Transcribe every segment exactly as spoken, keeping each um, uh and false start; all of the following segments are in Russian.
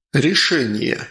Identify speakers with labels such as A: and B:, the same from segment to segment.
A: Решение.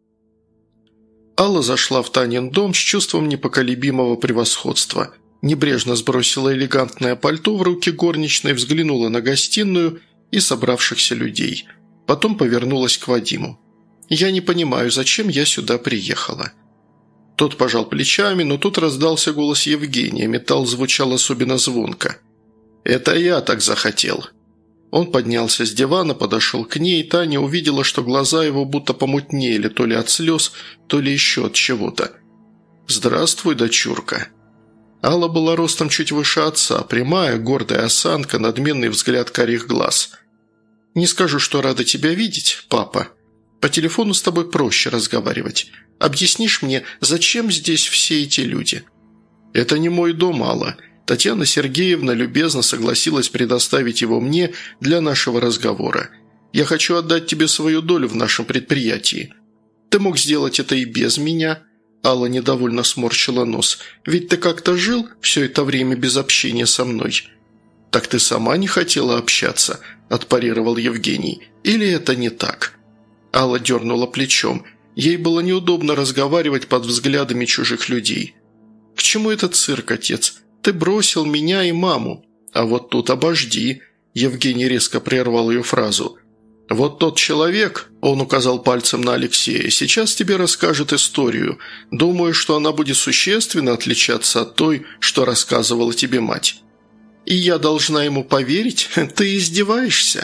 A: Алла зашла в Танин дом с чувством непоколебимого превосходства. Небрежно сбросила элегантное пальто в руки горничной, взглянула на гостиную и собравшихся людей. Потом повернулась к Вадиму. «Я не понимаю, зачем я сюда приехала?» Тот пожал плечами, но тут раздался голос Евгения. Металл звучал особенно звонко. «Это я так захотел». Он поднялся с дивана, подошел к ней, и Таня увидела, что глаза его будто помутнели, то ли от слез, то ли еще от чего-то. «Здравствуй, дочурка». Алла была ростом чуть выше отца, прямая, гордая осанка, надменный взгляд карих глаз. «Не скажу, что рада тебя видеть, папа. По телефону с тобой проще разговаривать. Объяснишь мне, зачем здесь все эти люди?» «Это не мой дом, Алла». Татьяна Сергеевна любезно согласилась предоставить его мне для нашего разговора. «Я хочу отдать тебе свою долю в нашем предприятии. Ты мог сделать это и без меня». Алла недовольно сморщила нос. «Ведь ты как-то жил все это время без общения со мной». «Так ты сама не хотела общаться», – отпарировал Евгений. «Или это не так?» Алла дернула плечом. Ей было неудобно разговаривать под взглядами чужих людей. «К чему этот цирк, отец? Ты бросил меня и маму». «А вот тут обожди», – Евгений резко прервал ее фразу. «Вот тот человек», – он указал пальцем на Алексея, – «сейчас тебе расскажет историю. Думаю, что она будет существенно отличаться от той, что рассказывала тебе мать». «И я должна ему поверить? Ты издеваешься?»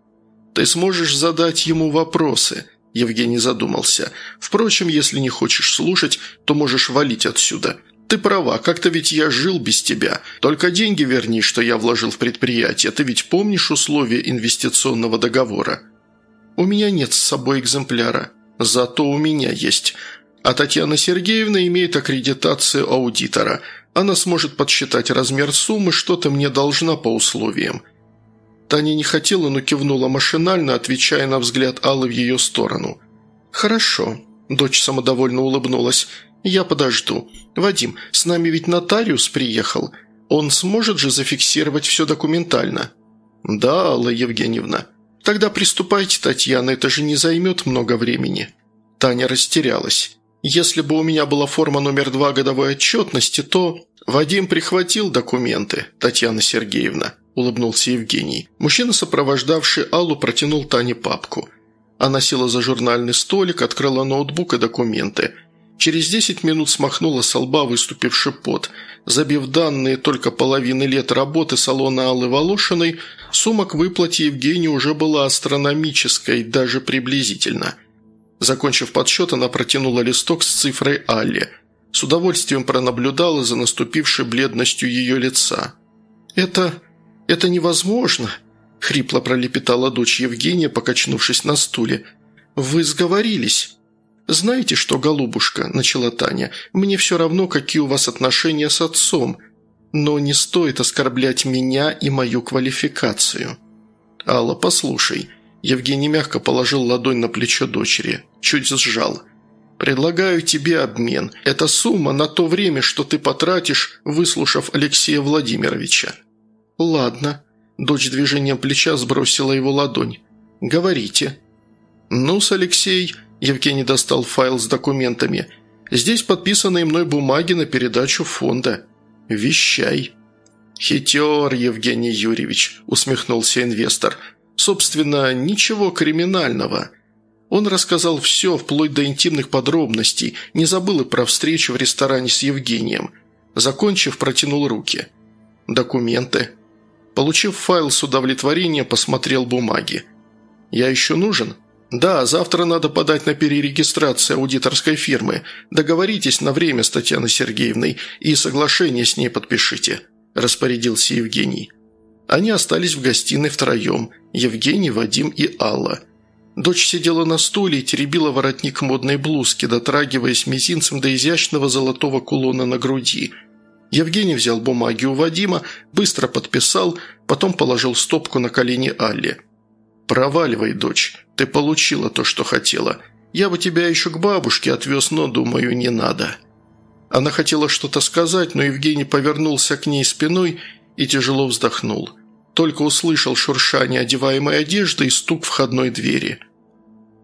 A: «Ты сможешь задать ему вопросы», – Евгений задумался. «Впрочем, если не хочешь слушать, то можешь валить отсюда. Ты права, как-то ведь я жил без тебя. Только деньги верни, что я вложил в предприятие. Ты ведь помнишь условия инвестиционного договора?» «У меня нет с собой экземпляра. Зато у меня есть. А Татьяна Сергеевна имеет аккредитацию аудитора. Она сможет подсчитать размер суммы, что ты мне должна по условиям». Таня не хотела, но кивнула машинально, отвечая на взгляд Аллы в ее сторону. «Хорошо», – дочь самодовольно улыбнулась. «Я подожду. Вадим, с нами ведь нотариус приехал. Он сможет же зафиксировать все документально?» «Да, Алла Евгеньевна». «Тогда приступайте, Татьяна, это же не займет много времени». Таня растерялась. «Если бы у меня была форма номер два годовой отчетности, то...» «Вадим прихватил документы, Татьяна Сергеевна», – улыбнулся Евгений. Мужчина, сопровождавший Аллу, протянул Тане папку. Она села за журнальный столик, открыла ноутбук и документы. Через десять минут смахнула со лба выступивший пот. Забив данные только половины лет работы салона Аллы Волошиной, сумма к выплате Евгении уже была астрономической, даже приблизительно. Закончив подсчет, она протянула листок с цифрой Алле. С удовольствием пронаблюдала за наступившей бледностью ее лица. «Это... это невозможно», – хрипло пролепетала дочь Евгения, покачнувшись на стуле. «Вы сговорились». «Знаете что, голубушка», – начала Таня, – «мне все равно, какие у вас отношения с отцом, но не стоит оскорблять меня и мою квалификацию». «Алла, послушай», – Евгений мягко положил ладонь на плечо дочери, чуть сжал. «Предлагаю тебе обмен. Это сумма на то время, что ты потратишь, выслушав Алексея Владимировича». «Ладно», – дочь движением плеча сбросила его ладонь. «Говорите». «Ну-с, Алексей», – Евгений достал файл с документами, – «здесь подписаны мной бумаги на передачу фонда. Вещай». «Хитер, Евгений Юрьевич», – усмехнулся инвестор. «Собственно, ничего криминального». Он рассказал все, вплоть до интимных подробностей, не забыл и про встречу в ресторане с Евгением. Закончив, протянул руки. «Документы». Получив файл с удовлетворением, посмотрел бумаги. «Я еще нужен?» «Да, завтра надо подать на перерегистрацию аудиторской фирмы. Договоритесь на время с Татьяной Сергеевной и соглашение с ней подпишите», – распорядился Евгений. Они остались в гостиной втроем – Евгений, Вадим и Алла. Дочь сидела на стуле и теребила воротник модной блузки, дотрагиваясь мизинцем до изящного золотого кулона на груди. Евгений взял бумаги у Вадима, быстро подписал, потом положил стопку на колени Алле. «Проваливай, дочь, ты получила то, что хотела. Я бы тебя еще к бабушке отвез, но, думаю, не надо». Она хотела что-то сказать, но Евгений повернулся к ней спиной и тяжело вздохнул. Только услышал шуршание одеваемой одежды и стук входной двери.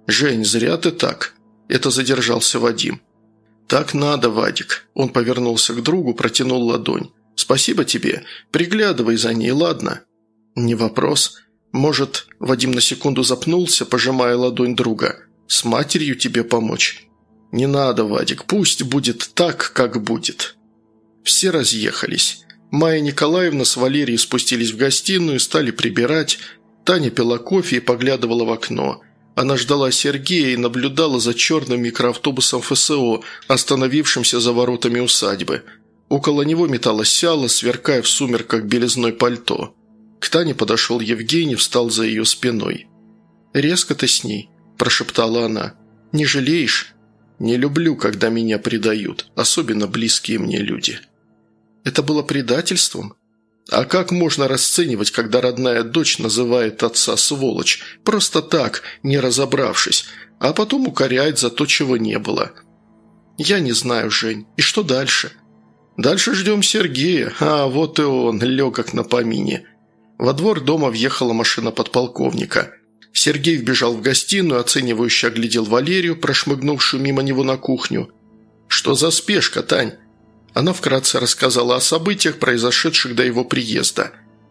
A: «Жень, зря ты так». Это задержался Вадим. «Так надо, Вадик». Он повернулся к другу, протянул ладонь. «Спасибо тебе. Приглядывай за ней, ладно?» «Не вопрос. Может...» Вадим на секунду запнулся, пожимая ладонь друга. «С матерью тебе помочь?» «Не надо, Вадик. Пусть будет так, как будет». Все разъехались. Майя Николаевна с Валерией спустились в гостиную, стали прибирать. Таня пила кофе и поглядывала в окно. Она ждала Сергея и наблюдала за черным микроавтобусом эф эс о, остановившимся за воротами усадьбы. Около него металась Алла, сверкая в сумерках белизной пальто. К Тане подошел Евгений, встал за ее спиной. «Резко ты с ней», – прошептала она. «Не жалеешь?» «Не люблю, когда меня предают, особенно близкие мне люди». «Это было предательством?» «А как можно расценивать, когда родная дочь называет отца сволочь, просто так, не разобравшись, а потом укоряет за то, чего не было?» «Я не знаю, Жень. И что дальше?» «Дальше ждем Сергея, а вот и он, легок на помине». Во двор дома въехала машина подполковника. Сергей вбежал в гостиную, оценивающе оглядел Валерию, прошмыгнувшую мимо него на кухню. «Что за спешка, Тань?» Она вкратце рассказала о событиях, произошедших до его приезда.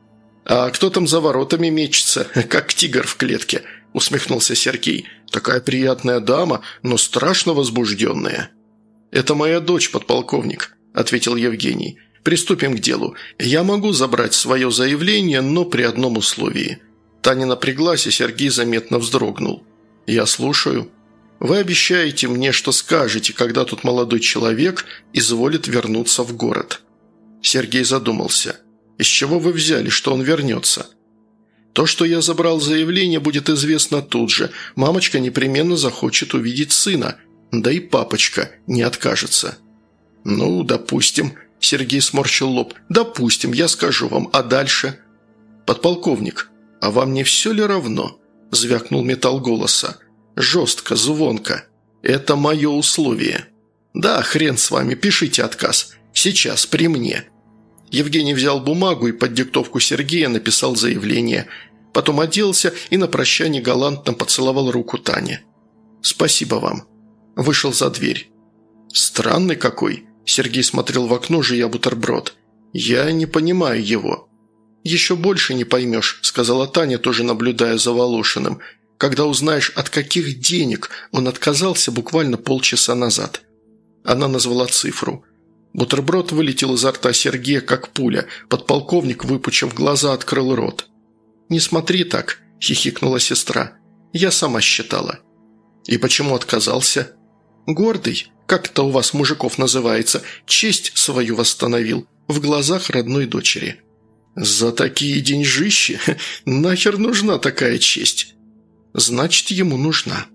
A: «А кто там за воротами мечется, как тигр в клетке?» – усмехнулся Сергей. «Такая приятная дама, но страшно возбужденная». «Это моя дочь, подполковник», – ответил Евгений. «Приступим к делу. Я могу забрать свое заявление, но при одном условии». Таня напряглась, и Сергей заметно вздрогнул. «Я слушаю». «Вы обещаете мне, что скажете, когда тот молодой человек изволит вернуться в город». Сергей задумался. «Из чего вы взяли, что он вернется?» «То, что я забрал заявление, будет известно тут же. Мамочка непременно захочет увидеть сына. Да и папочка не откажется». «Ну, допустим», – Сергей сморщил лоб. «Допустим, я скажу вам. А дальше?» «Подполковник, а вам не все ли равно?» – звякнул металл голоса. «Жестко, звонко. Это мое условие». «Да, хрен с вами, пишите отказ. Сейчас, при мне». Евгений взял бумагу и под диктовку Сергея написал заявление. Потом оделся и на прощание галантно поцеловал руку Тане. «Спасибо вам». Вышел за дверь. «Странный какой». Сергей смотрел в окно, жуя бутерброд. «Я не понимаю его». «Еще больше не поймешь», – сказала Таня, тоже наблюдая за Волошиным, «когда узнаешь, от каких денег он отказался буквально полчаса назад». Она назвала цифру. Бутерброд вылетел изо рта Сергея, как пуля. Подполковник, выпучив глаза, открыл рот. «Не смотри так», – хихикнула сестра. «Я сама считала». «И почему отказался?» «Гордый, как это у вас, мужиков, называется, честь свою восстановил в глазах родной дочери». «За такие деньжищи? Нахер нужна такая честь?» «Значит, ему нужна».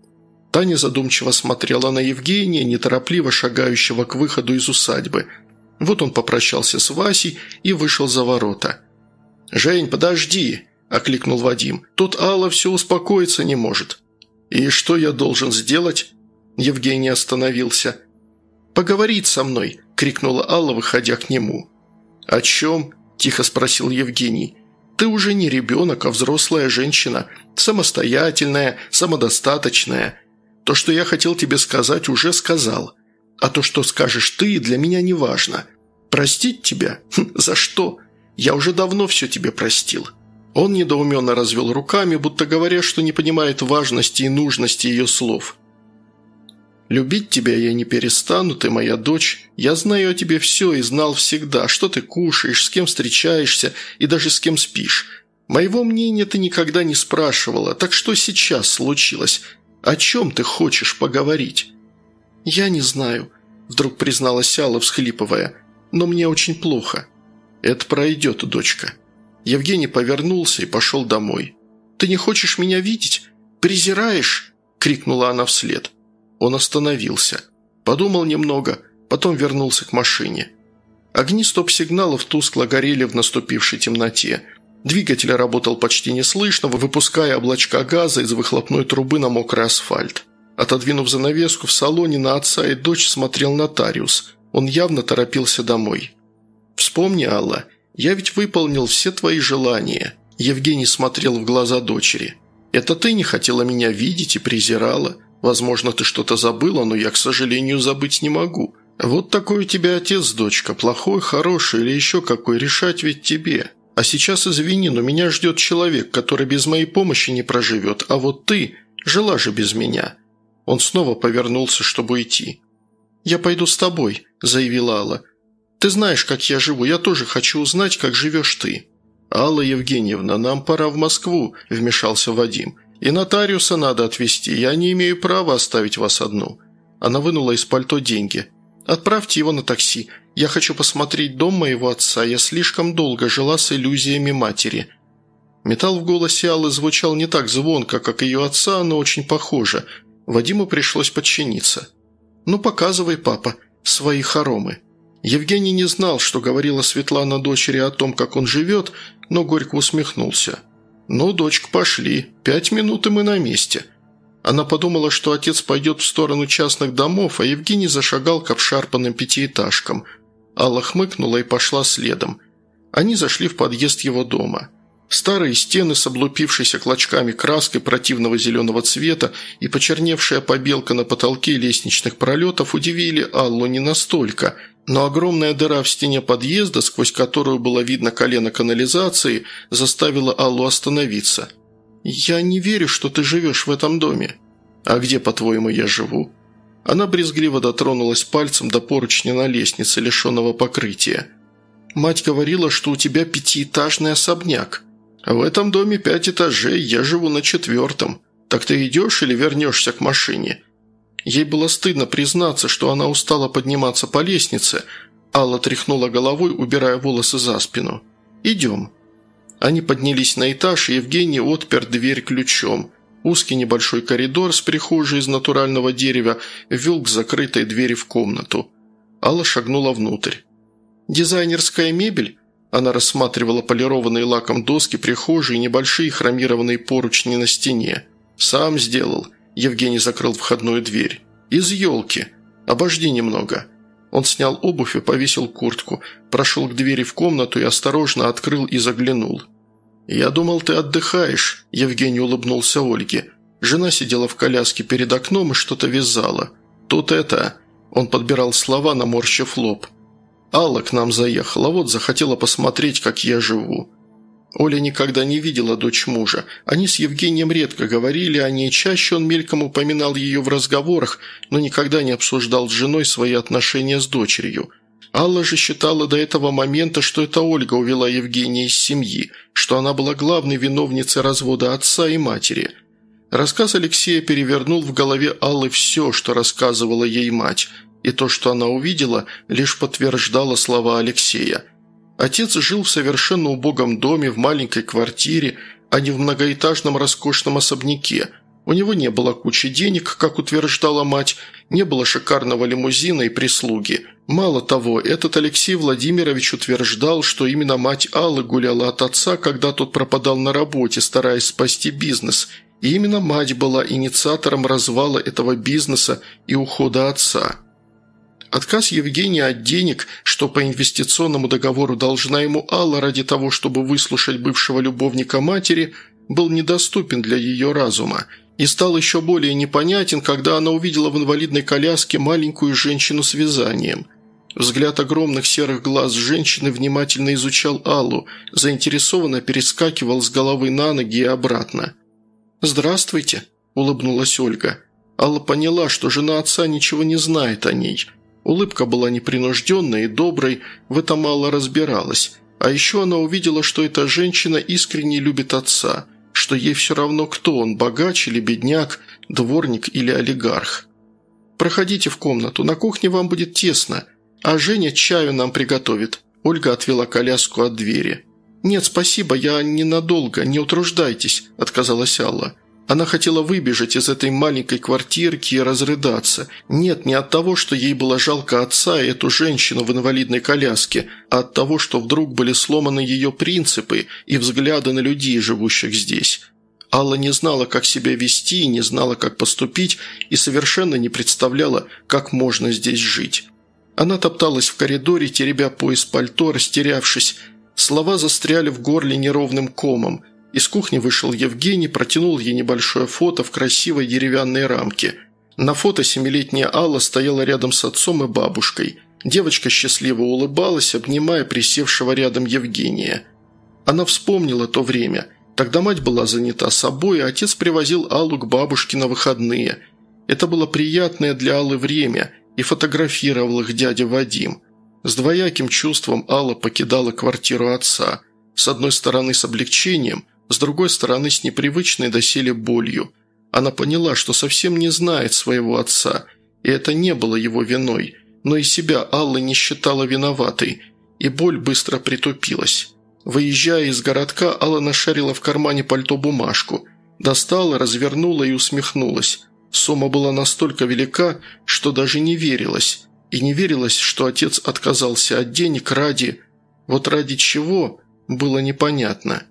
A: Таня задумчиво смотрела на Евгения, неторопливо шагающего к выходу из усадьбы. Вот он попрощался с Васей и вышел за ворота. «Жень, подожди!» – окликнул Вадим. «Тут Алла все успокоиться не может». «И что я должен сделать?» Евгений остановился. «Поговорить со мной!» – крикнула Алла, выходя к нему. «О чем?» – тихо спросил Евгений. «Ты уже не ребенок, а взрослая женщина. Самостоятельная, самодостаточная. То, что я хотел тебе сказать, уже сказал. А то, что скажешь ты, для меня не важно. Простить тебя? Хм, за что? Я уже давно все тебе простил». Он недоуменно развел руками, будто говоря, что не понимает важности и нужности ее слов. «Любить тебя я не перестану, ты моя дочь. Я знаю о тебе все и знал всегда, что ты кушаешь, с кем встречаешься и даже с кем спишь. Моего мнения ты никогда не спрашивала, так что сейчас случилось? О чем ты хочешь поговорить?» «Я не знаю», – вдруг призналась Алла, всхлипывая, – «но мне очень плохо». «Это пройдет, дочка». Евгений повернулся и пошел домой. «Ты не хочешь меня видеть? Презираешь?» – крикнула она вслед. Он остановился. Подумал немного, потом вернулся к машине. Огни стоп-сигналов тускло горели в наступившей темноте. Двигатель работал почти неслышно, выпуская облачка газа из выхлопной трубы на мокрый асфальт. Отодвинув занавеску, в салоне на отца и дочь смотрел нотариус. Он явно торопился домой. «Вспомни, Алла, я ведь выполнил все твои желания». Евгений смотрел в глаза дочери. Это ты не хотела меня видеть и презирала. Возможно, ты что-то забыла, но я, к сожалению, забыть не могу. Вот такой у тебя отец, дочка, плохой, хороший или еще какой, решать ведь тебе. А сейчас извини, но меня ждет человек, который без моей помощи не проживет, а вот ты жила же без меня». Он снова повернулся, чтобы идти. «Я пойду с тобой», – заявила Алла. «Ты знаешь, как я живу, я тоже хочу узнать, как живешь ты». «Алла Евгеньевна, нам пора в Москву», – вмешался Вадим. «И нотариуса надо отвезти, я не имею права оставить вас одну». Она вынула из пальто деньги. «Отправьте его на такси. Я хочу посмотреть дом моего отца, я слишком долго жила с иллюзиями матери». Металл в голосе Аллы звучал не так звонко, как ее отца, но очень похоже. Вадиму пришлось подчиниться. «Ну, показывай, папа, свои хоромы». Евгений не знал, что говорила Светлана дочери о том, как он живет, но горько усмехнулся. «Ну, дочка, пошли. Пять минут, и мы на месте». Она подумала, что отец пойдет в сторону частных домов, а Евгений зашагал к обшарпанным пятиэтажкам. Алла хмыкнула и пошла следом. Они зашли в подъезд его дома. Старые стены с облупившейся клочками краской противного зеленого цвета и почерневшая побелка на потолке лестничных пролетов удивили Аллу не настолько, но огромная дыра в стене подъезда, сквозь которую было видно колено канализации, заставила Аллу остановиться. «Я не верю, что ты живешь в этом доме». «А где, по-твоему, я живу?» Она брезгливо дотронулась пальцем до поручня на лестнице, лишенного покрытия. «Мать говорила, что у тебя пятиэтажный особняк». «В этом доме пять этажей, я живу на четвертом. Так ты идешь или вернешься к машине?» Ей было стыдно признаться, что она устала подниматься по лестнице. Алла тряхнула головой, убирая волосы за спину. «Идем». Они поднялись на этаж, и Евгений отпер дверь ключом. Узкий небольшой коридор с прихожей из натурального дерева вел к закрытой двери в комнату. Алла шагнула внутрь. «Дизайнерская мебель?» Она рассматривала полированные лаком доски прихожей и небольшие хромированные поручни на стене. «Сам сделал». Евгений закрыл входную дверь. «Из елки. Обожди немного». Он снял обувь и повесил куртку, прошел к двери в комнату и осторожно открыл и заглянул. «Я думал, ты отдыхаешь», – Евгений улыбнулся Ольге. Жена сидела в коляске перед окном и что-то вязала. «Тут это...» – он подбирал слова, наморщив лоб. «Алла к нам заехала, вот захотела посмотреть, как я живу». Оля никогда не видела дочь мужа. Они с Евгением редко говорили о ней, чаще он мельком упоминал ее в разговорах, но никогда не обсуждал с женой свои отношения с дочерью. Алла же считала до этого момента, что это Ольга увела Евгения из семьи, что она была главной виновницей развода отца и матери. Рассказ Алексея перевернул в голове Аллы все, что рассказывала ей мать, и то, что она увидела, лишь подтверждало слова Алексея. Отец жил в совершенно убогом доме, в маленькой квартире, а не в многоэтажном роскошном особняке. У него не было кучи денег, как утверждала мать, не было шикарного лимузина и прислуги. Мало того, этот Алексей Владимирович утверждал, что именно мать Аллы гуляла от отца, когда тот пропадал на работе, стараясь спасти бизнес, и именно мать была инициатором развала этого бизнеса и ухода отца. Отказ Евгения от денег, что по инвестиционному договору должна ему Алла ради того, чтобы выслушать бывшего любовника матери, был недоступен для ее разума и стал еще более непонятен, когда она увидела в инвалидной коляске маленькую женщину с вязанием. Взгляд огромных серых глаз женщины внимательно изучал Аллу, заинтересованно перескакивал с головы на ноги и обратно. «Здравствуйте», – улыбнулась Ольга. Алла поняла, что жена отца ничего не знает о ней. Улыбка была непринужденной и доброй, в этом Алла разбиралась. А еще она увидела, что эта женщина искренне любит отца, что ей все равно, кто он, богач или бедняк, дворник или олигарх. «Проходите в комнату, на кухне вам будет тесно, а Женя чаю нам приготовит». Ольга отвела коляску от двери. «Нет, спасибо, я ненадолго, не утруждайтесь», – отказалась Алла. Она хотела выбежать из этой маленькой квартирки и разрыдаться. Нет, не от того, что ей было жалко отца и эту женщину в инвалидной коляске, а от того, что вдруг были сломаны ее принципы и взгляды на людей, живущих здесь. Алла не знала, как себя вести, не знала, как поступить и совершенно не представляла, как можно здесь жить. Она топталась в коридоре, теребя пояс пальто, растерявшись. Слова застряли в горле неровным комом. Из кухни вышел Евгений, протянул ей небольшое фото в красивой деревянной рамке. На фото семилетняя Алла стояла рядом с отцом и бабушкой. Девочка счастливо улыбалась, обнимая присевшего рядом Евгения. Она вспомнила то время. Тогда мать была занята собой, а отец привозил Аллу к бабушке на выходные. Это было приятное для Аллы время, и фотографировал их дядя Вадим. С двояким чувством Алла покидала квартиру отца. С одной стороны с облегчением, с другой стороны с непривычной доселе болью. Она поняла, что совсем не знает своего отца, и это не было его виной, но и себя Алла не считала виноватой, и боль быстро притупилась. Выезжая из городка, Алла нашарила в кармане пальто бумажку, достала, развернула и усмехнулась. Сумма была настолько велика, что даже не верилось. И не верилось, что отец отказался от денег ради... Вот ради чего, было непонятно.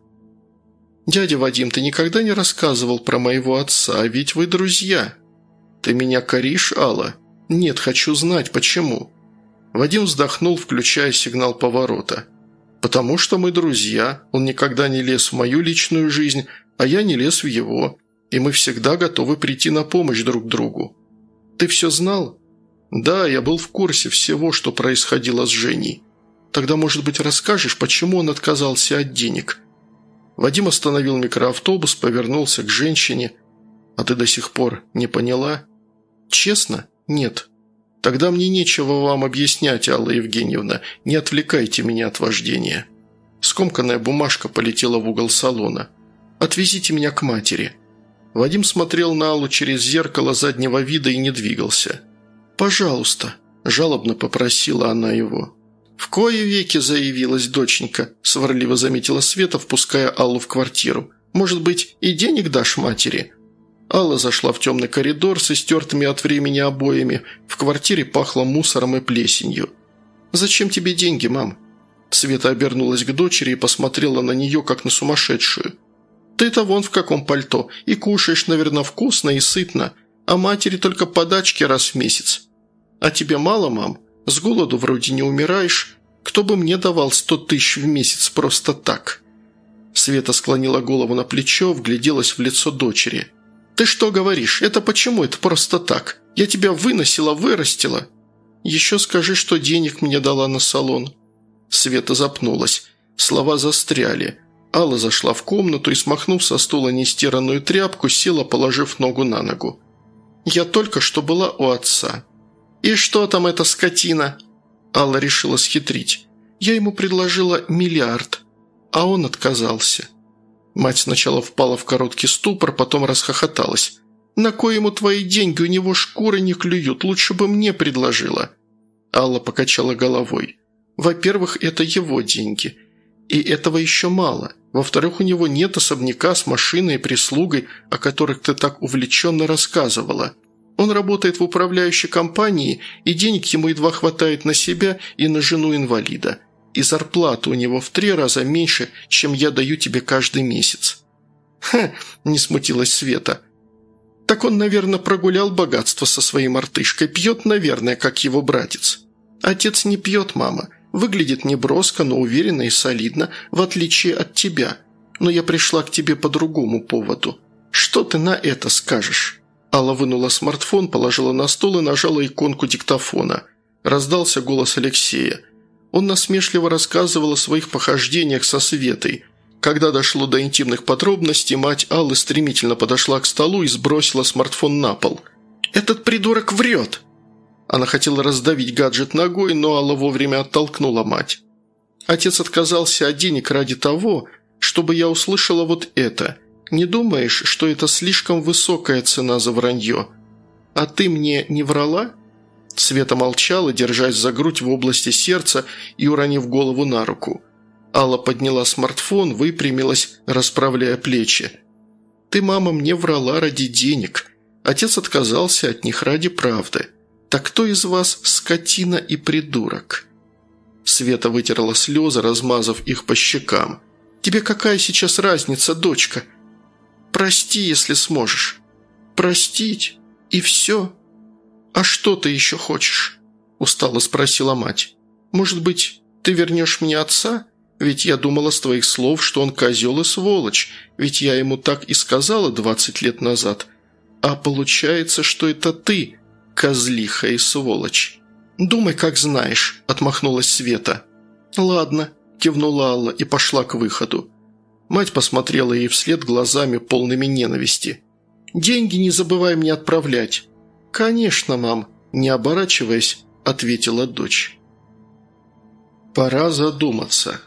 A: «Дядя Вадим, ты никогда не рассказывал про моего отца, ведь вы друзья». «Ты меня коришь, Алла?» «Нет, хочу знать, почему». Вадим вздохнул, включая сигнал поворота. «Потому что мы друзья, он никогда не лез в мою личную жизнь, а я не лез в его, и мы всегда готовы прийти на помощь друг другу». «Ты все знал?» «Да, я был в курсе всего, что происходило с Женей. Тогда, может быть, расскажешь, почему он отказался от денег?» Вадим остановил микроавтобус, повернулся к женщине. «А ты до сих пор не поняла?» «Честно? Нет». «Тогда мне нечего вам объяснять, Алла Евгеньевна. Не отвлекайте меня от вождения». Скомканная бумажка полетела в угол салона. «Отвезите меня к матери». Вадим смотрел на Аллу через зеркало заднего вида и не двигался. «Пожалуйста», – жалобно попросила она его. «В кои веки заявилась доченька», – сварливо заметила Света, впуская Аллу в квартиру. «Может быть, и денег дашь матери?» Алла зашла в темный коридор с истертыми от времени обоями. В квартире пахло мусором и плесенью. «Зачем тебе деньги, мам?» Света обернулась к дочери и посмотрела на нее, как на сумасшедшую. «Ты-то вон в каком пальто, и кушаешь, наверное, вкусно и сытно, а матери только подачки раз в месяц. А тебе мало, мам? С голоду вроде не умираешь. Кто бы мне давал сто тысяч в месяц просто так?» Света склонила голову на плечо, вгляделась в лицо дочери. «Ты что говоришь? Это почему это просто так? Я тебя выносила, вырастила. Еще скажи, что денег мне дала на салон». Света запнулась. Слова застряли. Алла зашла в комнату и, смахнув со стула нестиранную тряпку, села, положив ногу на ногу. «Я только что была у отца». «И что там эта скотина?» Алла решила схитрить. «Я ему предложила миллиард, а он отказался». Мать сначала впала в короткий ступор, потом расхохоталась. «На кой ему твои деньги? У него шкуры не клюют, лучше бы мне предложила». Алла покачала головой. «Во-первых, это его деньги. И этого еще мало. Во-вторых, у него нет особняка с машиной и прислугой, о которых ты так увлеченно рассказывала. Он работает в управляющей компании, и денег ему едва хватает на себя и на жену-инвалида. И зарплата у него в три раза меньше, чем я даю тебе каждый месяц». «Ха!» – не смутилась Света. «Так он, наверное, прогулял богатство со своей мартышкой. Пьет, наверное, как его братец». «Отец не пьет, мама. Выглядит неброско, но уверенно и солидно, в отличие от тебя. Но я пришла к тебе по другому поводу. Что ты на это скажешь?» Алла вынула смартфон, положила на стол и нажала иконку диктофона. Раздался голос Алексея. Он насмешливо рассказывал о своих похождениях со Светой. Когда дошло до интимных подробностей, мать Аллы стремительно подошла к столу и сбросила смартфон на пол. «Этот придурок врет!» Она хотела раздавить гаджет ногой, но Алла вовремя оттолкнула мать. «Отец отказался от денег ради того, чтобы я услышала вот это. Не думаешь, что это слишком высокая цена за вранье? А ты мне не врала?» Света молчала, держась за грудь в области сердца и уронив голову на руку. Алла подняла смартфон, выпрямилась, расправляя плечи. «Ты, мама, мне врала ради денег. Отец отказался от них ради правды. Так кто из вас скотина и придурок?» Света вытерла слезы, размазав их по щекам. «Тебе какая сейчас разница, дочка? Прости, если сможешь. Простить? И все? А что ты еще хочешь?» – устало спросила мать. «Может быть, ты вернешь мне отца? Ведь я думала с твоих слов, что он козел и сволочь, ведь я ему так и сказала двадцать лет назад. А получается, что это ты, козлиха и сволочь». «Думай, как знаешь», – отмахнулась Света. «Ладно», – кивнула Алла и пошла к выходу. Мать посмотрела ей вслед глазами, полными ненависти. «Деньги не забывай мне отправлять». «Конечно, мам», – не оборачиваясь, ответила дочь. Пора задуматься.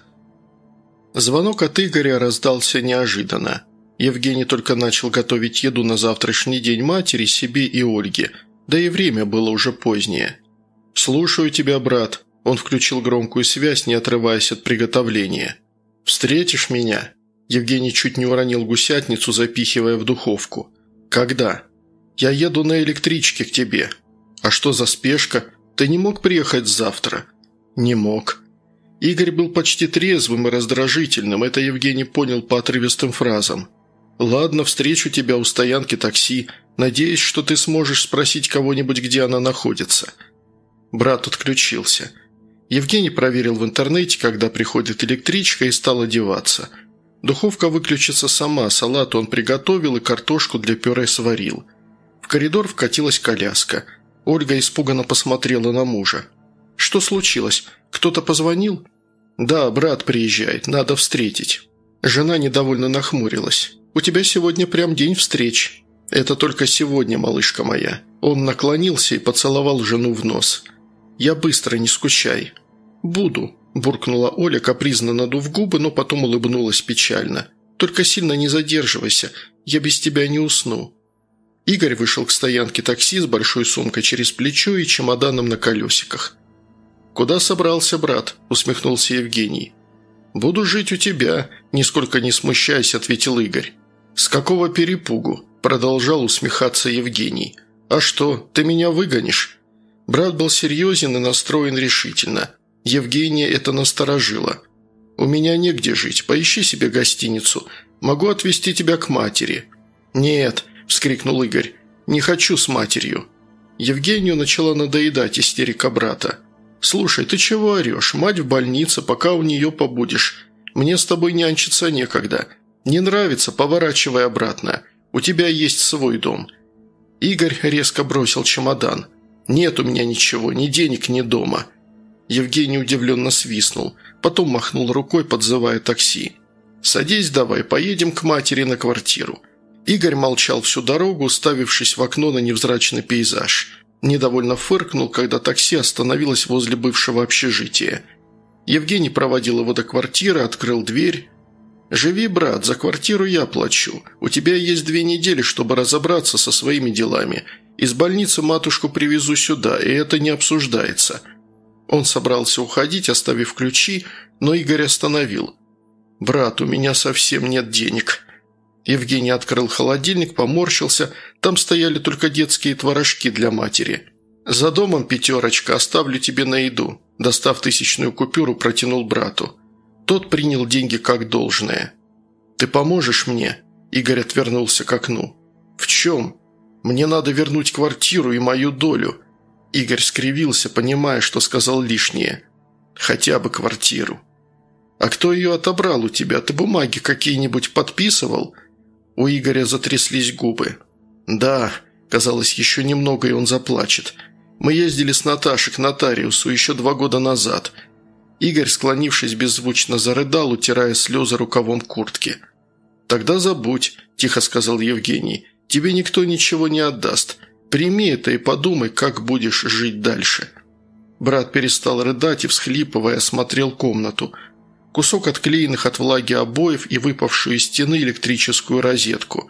A: Звонок от Игоря раздался неожиданно. Евгений только начал готовить еду на завтрашний день матери, себе и Ольге, да и время было уже позднее. «Слушаю тебя, брат», – он включил громкую связь, не отрываясь от приготовления. «Встретишь меня?» Евгений чуть не уронил гусятницу, запихивая в духовку. «Когда?» «Я еду на электричке к тебе». «А что за спешка? Ты не мог приехать завтра?» «Не мог». Игорь был почти трезвым и раздражительным, это Евгений понял по отрывистым фразам. «Ладно, встречу тебя у стоянки такси. Надеюсь, что ты сможешь спросить кого-нибудь, где она находится». Брат отключился. Евгений проверил в интернете, когда приходит электричка, и стал одеваться. Духовка выключится сама, салат он приготовил и картошку для пюре сварил. В коридор вкатилась коляска. Ольга испуганно посмотрела на мужа. «Что случилось? Кто-то позвонил?» «Да, брат приезжает, надо встретить». Жена недовольно нахмурилась. «У тебя сегодня прям день встреч». «Это только сегодня, малышка моя». Он наклонился и поцеловал жену в нос. «Я быстро, не скучай». «Буду», – буркнула Оля, капризно надув губы, но потом улыбнулась печально. «Только сильно не задерживайся, я без тебя не усну». Игорь вышел к стоянке такси с большой сумкой через плечо и чемоданом на колесиках. «Куда собрался, брат?» – усмехнулся Евгений. «Буду жить у тебя», – нисколько не смущаясь, ответил Игорь. «С какого перепугу?» – продолжал усмехаться Евгений. «А что, ты меня выгонишь?» Брат был серьезен и настроен решительно. Евгения это насторожило. «У меня негде жить, поищи себе гостиницу. Могу отвезти тебя к матери». «Нет», – вскрикнул Игорь, – «не хочу с матерью». Евгению начала надоедать истерика брата. «Слушай, ты чего орешь? Мать в больнице, пока у нее побудешь. Мне с тобой нянчиться некогда. Не нравится, поворачивай обратно. У тебя есть свой дом». Игорь резко бросил чемодан. «Нет у меня ничего, ни денег, ни дома». Евгений удивленно свистнул, потом махнул рукой, подзывая такси. «Садись давай, поедем к матери на квартиру». Игорь молчал всю дорогу, уставившись в окно на невзрачный пейзаж. Недовольно фыркнул, когда такси остановилось возле бывшего общежития. Евгений проводил его до квартиры, открыл дверь. «Живи, брат, за квартиру я плачу. У тебя есть две недели, чтобы разобраться со своими делами. Из больницы матушку привезу сюда, и это не обсуждается». Он собрался уходить, оставив ключи, но Игорь остановил. «Брат, у меня совсем нет денег». Евгений открыл холодильник, поморщился. Там стояли только детские творожки для матери. «За домом пятерочка, оставлю тебе на еду». Достав тысячную купюру, протянул брату. Тот принял деньги как должное. «Ты поможешь мне?» Игорь отвернулся к окну. «В чем?» «Мне надо вернуть квартиру и мою долю». Игорь скривился, понимая, что сказал лишнее. «Хотя бы квартиру». «А кто ее отобрал у тебя? Ты бумаги какие-нибудь подписывал?» У Игоря затряслись губы. «Да», казалось, еще немного, и он заплачет. «Мы ездили с Наташей к нотариусу еще два года назад». Игорь, склонившись, беззвучно зарыдал, утирая слезы рукавом куртки. «Тогда забудь», – тихо сказал Евгений. «Тебе никто ничего не отдаст. Прими это и подумай, как будешь жить дальше». Брат перестал рыдать и, всхлипывая, осмотрел комнату. Кусок отклеенных от влаги обоев и выпавшую из стены электрическую розетку.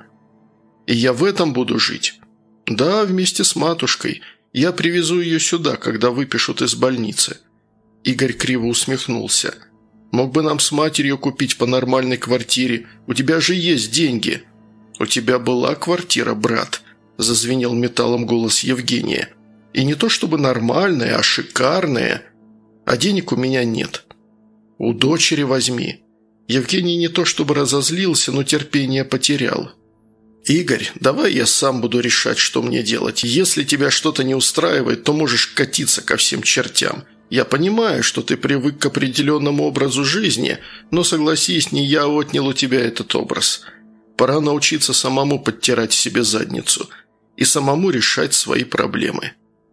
A: «И я в этом буду жить?» «Да, вместе с матушкой. Я привезу ее сюда, когда выпишут из больницы». Игорь криво усмехнулся. «Мог бы нам с матерью купить по нормальной квартире. У тебя же есть деньги». «У тебя была квартира, брат», – зазвенел металлом голос Евгения. «И не то чтобы нормальная, а шикарная. А денег у меня нет». «У дочери возьми». Евгений не то чтобы разозлился, но терпение потерял. «Игорь, давай я сам буду решать, что мне делать. Если тебя что-то не устраивает, то можешь катиться ко всем чертям. Я понимаю, что ты привык к определенному образу жизни, но, согласись, не я отнял у тебя этот образ. Пора научиться самому подтирать себе задницу и самому решать свои проблемы».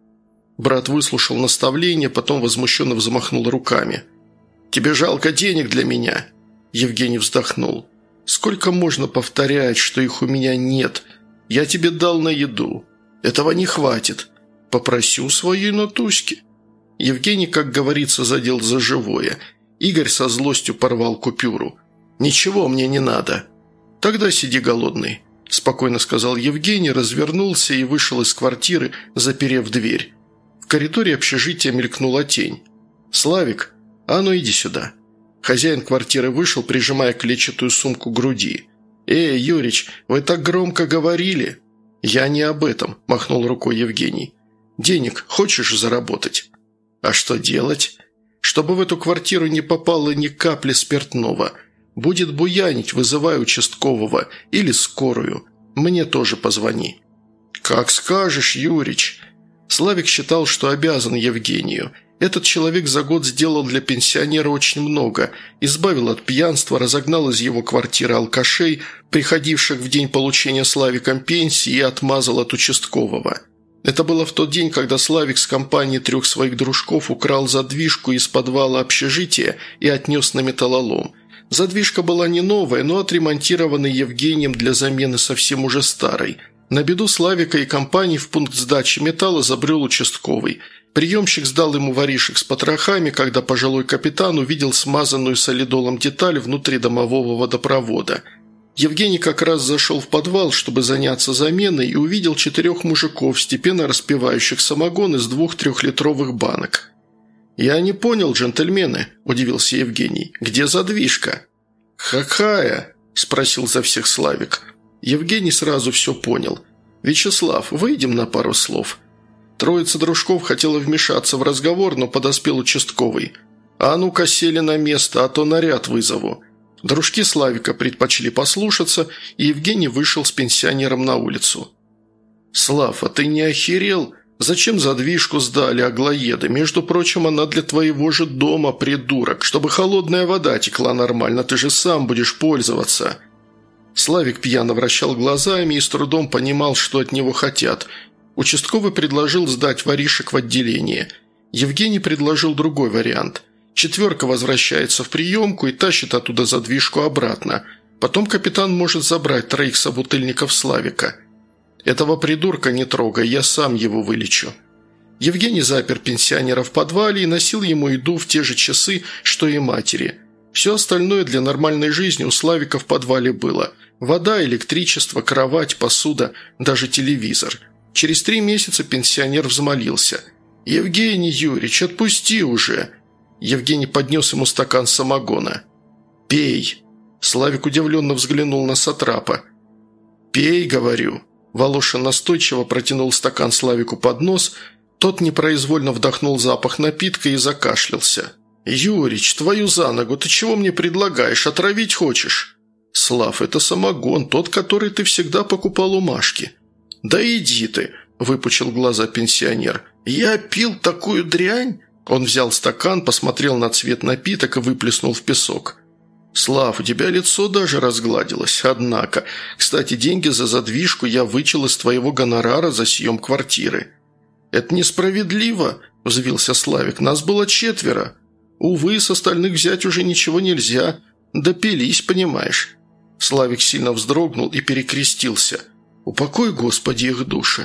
A: Брат выслушал наставление, потом возмущенно взмахнул руками. «Тебе жалко денег для меня?» Евгений вздохнул. «Сколько можно повторять, что их у меня нет? Я тебе дал на еду. Этого не хватит. Попроси у своей Натуськи». Евгений, как говорится, задел за живое. Игорь со злостью порвал купюру. «Ничего мне не надо». «Тогда сиди голодный», – спокойно сказал Евгений, развернулся и вышел из квартиры, заперев дверь. В коридоре общежития мелькнула тень. «Славик, а ну иди сюда». Хозяин квартиры вышел, прижимая клетчатую сумку к груди. «Эй, Юрич, вы так громко говорили!» «Я не об этом», – махнул рукой Евгений. «Денег хочешь заработать?» «А что делать?» «Чтобы в эту квартиру не попало ни капли спиртного. Будет буянить, вызывай участкового или скорую. Мне тоже позвони». «Как скажешь, Юрич». Славик считал, что обязан Евгению. Этот человек за год сделал для пенсионера очень много, избавил от пьянства, разогнал из его квартиры алкашей, приходивших в день получения Славиком пенсии, и отмазал от участкового. Это было в тот день, когда Славик с компанией трех своих дружков украл задвижку из подвала общежития и отнес на металлолом. Задвижка была не новая, но отремонтированная Евгением для замены совсем уже старой. На беду Славика и компании в пункт сдачи металла забрел участковый. Приемщик сдал ему воришек с потрохами, когда пожилой капитан увидел смазанную солидолом деталь внутри домового водопровода. Евгений как раз зашел в подвал, чтобы заняться заменой, и увидел четырех мужиков, степенно распивающих самогон из двух трехлитровых банок. «Я не понял, джентльмены», – удивился Евгений. «Где задвижка?» «Какая?» – спросил за всех Славик. Евгений сразу все понял. «Вячеслав, выйдем на пару слов». Троица дружков хотела вмешаться в разговор, но подоспел участковый. «А ну-ка сели на место, а то наряд вызову». Дружки Славика предпочли послушаться, и Евгений вышел с пенсионером на улицу. «Слав, а ты не охерел? Зачем задвижку сдали, аглоеды? Между прочим, она для твоего же дома, придурок. Чтобы холодная вода текла нормально, ты же сам будешь пользоваться». Славик пьяно вращал глазами и с трудом понимал, что от него хотят. Участковый предложил сдать воришек в отделение. Евгений предложил другой вариант. Четверка возвращается в приемку и тащит оттуда задвижку обратно. Потом капитан может забрать троих собутыльников Славика. «Этого придурка не трогай, я сам его вылечу». Евгений запер пенсионера в подвале и носил ему еду в те же часы, что и матери. Все остальное для нормальной жизни у Славика в подвале было. Вода, электричество, кровать, посуда, даже телевизор. Через три месяца пенсионер взмолился. «Евгений Юрьевич, отпусти уже!» Евгений поднес ему стакан самогона. «Пей!» Славик удивленно взглянул на сатрапа. «Пей, говорю!» Волошин настойчиво протянул стакан Славику под нос, тот непроизвольно вдохнул запах напитка и закашлялся. «Юрич, твою за ногу, ты чего мне предлагаешь, отравить хочешь?» «Слав, это самогон, тот, который ты всегда покупал у Машки». «Да иди ты!» – выпучил глаза пенсионер. «Я пил такую дрянь?» Он взял стакан, посмотрел на цвет напиток и выплеснул в песок. «Слав, у тебя лицо даже разгладилось, однако. Кстати, деньги за задвижку я вычел из твоего гонорара за съем квартиры». «Это несправедливо», – взвился Славик. «Нас было четверо. Увы, с остальных взять уже ничего нельзя. Допились, понимаешь». Славик сильно вздрогнул и перекрестился. «Упокой, Господи, их души».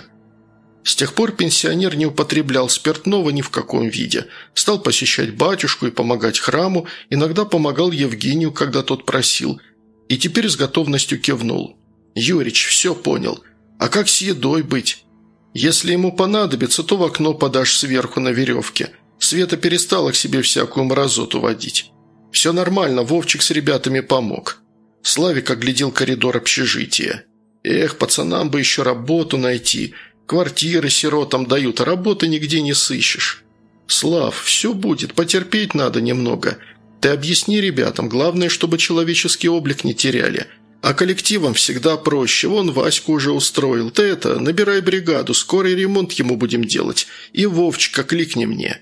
A: С тех пор пенсионер не употреблял спиртного ни в каком виде. Стал посещать батюшку и помогать храму, иногда помогал Евгению, когда тот просил. И теперь с готовностью кивнул. «Юрич, все понял. А как с едой быть? Если ему понадобится, то в окно подашь сверху на веревке. Света перестала к себе всякую мразоту водить. Все нормально, Вовчик с ребятами помог». Славик оглядел коридор общежития. «Эх, пацанам бы еще работу найти. Квартиры сиротам дают, а работы нигде не сыщешь». «Слав, все будет, потерпеть надо немного. Ты объясни ребятам, главное, чтобы человеческий облик не теряли. А коллективам всегда проще, вон Ваську уже устроил. Ты это, набирай бригаду, скорый ремонт ему будем делать. И Вовчика кликни мне».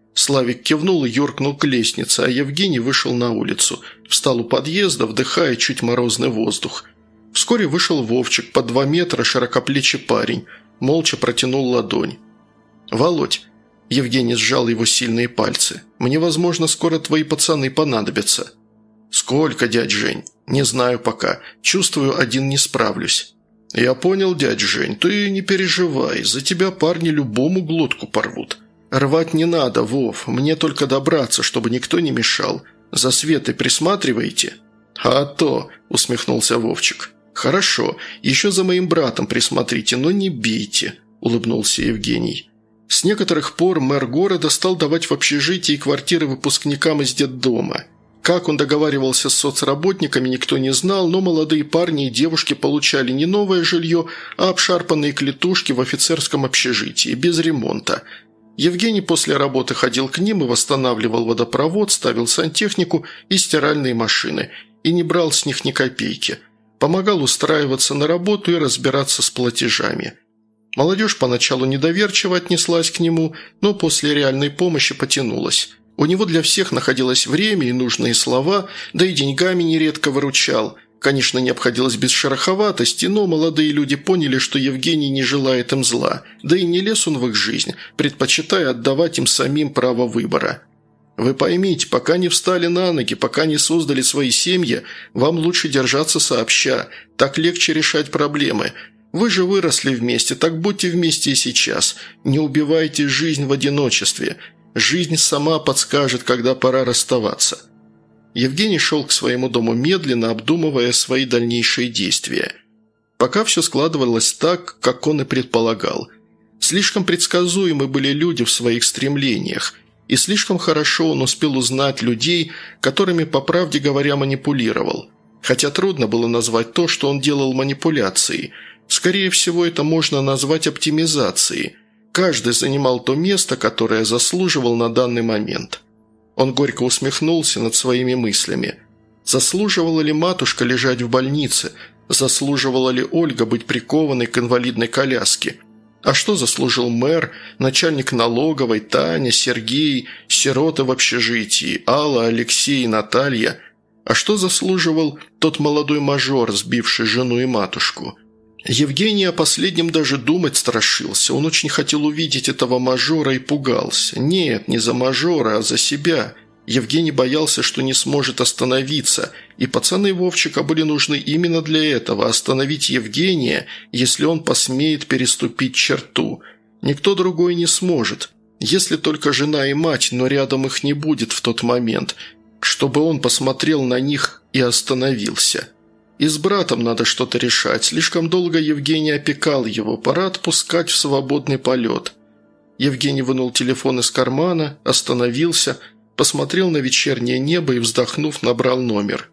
A: Славик кивнул и юркнул к лестнице, а Евгений вышел на улицу. Встал у подъезда, вдыхая чуть морозный воздух. Вскоре вышел Вовчик, под два метра, широкоплечий парень. Молча протянул ладонь. «Володь», – Евгений сжал его сильные пальцы, – «мне, возможно, скоро твои пацаны понадобятся». «Сколько, дядь Жень?» «Не знаю пока. Чувствую, один не справлюсь». «Я понял, дядь Жень, ты не переживай, за тебя парни любому глотку порвут». «Рвать не надо, Вов, мне только добраться, чтобы никто не мешал. За Светой присматриваете?» «А то», – усмехнулся Вовчик. «Хорошо, еще за моим братом присмотрите, но не бейте», – улыбнулся Евгений. С некоторых пор мэр города стал давать в общежитии квартиры выпускникам из детдома. Как он договаривался с соцработниками, никто не знал, но молодые парни и девушки получали не новое жилье, а обшарпанные клетушки в офицерском общежитии, без ремонта. Евгений после работы ходил к ним и восстанавливал водопровод, ставил сантехнику и стиральные машины, и не брал с них ни копейки. Помогал устраиваться на работу и разбираться с платежами. Молодежь поначалу недоверчиво отнеслась к нему, но после реальной помощи потянулась. У него для всех находилось время и нужные слова, да и деньгами нередко выручал. Конечно, не обходилось без шероховатости, но молодые люди поняли, что Евгений не желает им зла, да и не лез он в их жизнь, предпочитая отдавать им самим право выбора. Вы поймите, пока не встали на ноги, пока не создали свои семьи, вам лучше держаться сообща, так легче решать проблемы. Вы же выросли вместе, так будьте вместе и сейчас. Не убивайте жизнь в одиночестве. Жизнь сама подскажет, когда пора расставаться». Евгений шел к своему дому медленно, обдумывая свои дальнейшие действия. Пока все складывалось так, как он и предполагал. Слишком предсказуемы были люди в своих стремлениях, и слишком хорошо он успел узнать людей, которыми, по правде говоря, манипулировал. Хотя трудно было назвать то, что он делал манипуляцией. Скорее всего, это можно назвать оптимизацией. Каждый занимал то место, которое заслуживал на данный момент. Он горько усмехнулся над своими мыслями. Заслуживала ли матушка лежать в больнице? Заслуживала ли Ольга быть прикованной к инвалидной коляске? А что заслужил мэр, начальник налоговой, Таня, Сергей, сироты в общежитии, Алла, Алексей, Наталья? А что заслуживал тот молодой мажор, сбивший жену и матушку? Евгений о последнем даже думать страшился. Он очень хотел увидеть этого мажора и пугался. Нет, не за мажора, а за себя. Евгений боялся, что не сможет остановиться, и пацаны Вовчика были нужны именно для этого – остановить Евгения, если он посмеет переступить черту. Никто другой не сможет, если только жена и мать, но рядом их не будет в тот момент, чтобы он посмотрел на них и остановился. И с братом надо что-то решать. Слишком долго Евгений опекал его, пора отпускать в свободный полет. Евгений вынул телефон из кармана, остановился, посмотрел на вечернее небо и, вздохнув, набрал номер.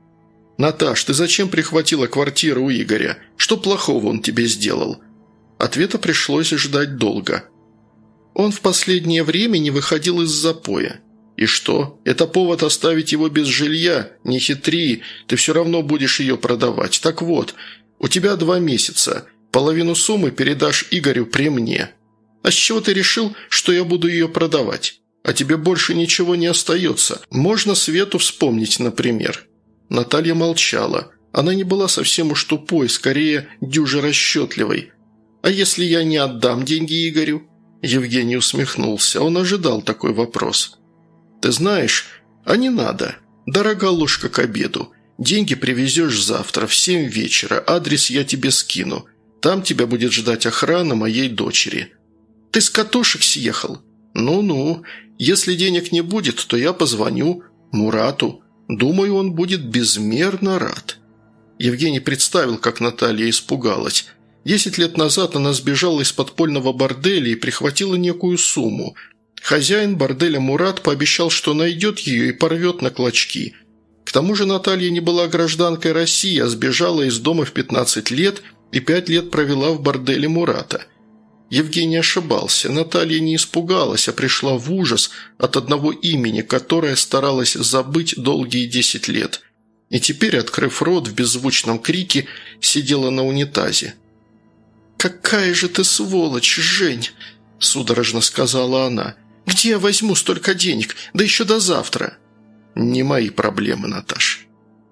A: «Наташ, ты зачем прихватила квартиру у Игоря? Что плохого он тебе сделал?» Ответа пришлось ждать долго. «Он в последнее время не выходил из запоя». «И что? Это повод оставить его без жилья? Не хитри, ты все равно будешь ее продавать. Так вот, у тебя два месяца. Половину суммы передашь Игорю при мне. А с чего ты решил, что я буду ее продавать? А тебе больше ничего не остается. Можно Свету вспомнить, например». Наталья молчала. Она не была совсем уж тупой, скорее дюже расчетливой. «А если я не отдам деньги Игорю?» Евгений усмехнулся. Он ожидал такой вопрос. «Ты знаешь, а не надо. Дорога ложка к обеду. Деньги привезешь завтра в семь вечера, адрес я тебе скину. Там тебя будет ждать охрана моей дочери». «Ты с катушек съехал?» «Ну-ну. Если денег не будет, то я позвоню Мурату. Думаю, он будет безмерно рад». Евгений представил, как Наталья испугалась. Десять лет назад она сбежала из подпольного борделя и прихватила некую сумму. Хозяин борделя Мурат пообещал, что найдет ее и порвет на клочки. К тому же Наталья не была гражданкой России, а сбежала из дома в пятнадцать лет и пять лет провела в борделе Мурата. Евгений ошибался. Наталья не испугалась, а пришла в ужас от одного имени, которое старалась забыть долгие десять лет. И теперь, открыв рот в беззвучном крике, сидела на унитазе. «Какая же ты сволочь, Жень!» – судорожно сказала она. Где я возьму столько денег? Да еще до завтра!» «Не мои проблемы, Наташ».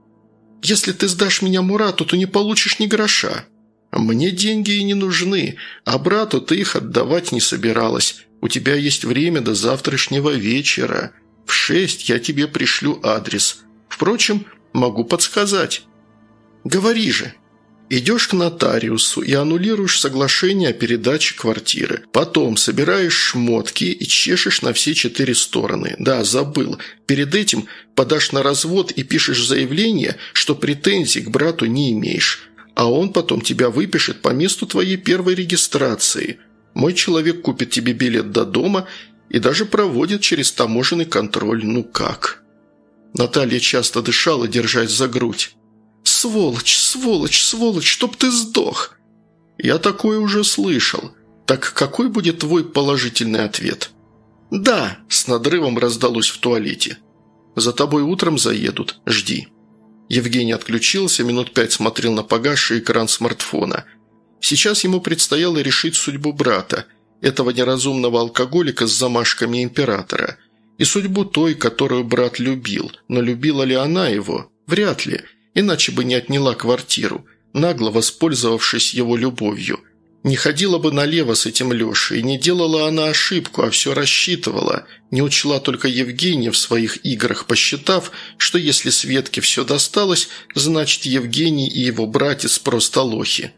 A: «Если ты сдашь меня Мурату, то не получишь ни гроша». «Мне деньги и не нужны, а брату ты их отдавать не собиралась. У тебя есть время до завтрашнего вечера. В шесть я тебе пришлю адрес. Впрочем, могу подсказать». «Говори же». «Идешь к нотариусу и аннулируешь соглашение о передаче квартиры. Потом собираешь шмотки и чешешь на все четыре стороны. Да, забыл. Перед этим подашь на развод и пишешь заявление, что претензий к брату не имеешь. А он потом тебя выпишет по месту твоей первой регистрации. Мой человек купит тебе билет до дома и даже проводит через таможенный контроль. Ну как?» Наталья часто дышала, держась за грудь. «Сволочь, сволочь, сволочь, чтоб ты сдох!» «Я такое уже слышал. Так какой будет твой положительный ответ?» «Да», – с надрывом раздалось в туалете. «За тобой утром заедут. Жди». Евгений отключился, минут пять смотрел на погасший экран смартфона. Сейчас ему предстояло решить судьбу брата, этого неразумного алкоголика с замашками императора, и судьбу той, которую брат любил. Но любила ли она его? Вряд ли. Иначе бы не отняла квартиру, нагло воспользовавшись его любовью. Не ходила бы налево с этим Лешей, не делала она ошибку, а все рассчитывала. Не учла только Евгения в своих играх, посчитав, что если Светке все досталось, значит Евгений и его братец просто лохи.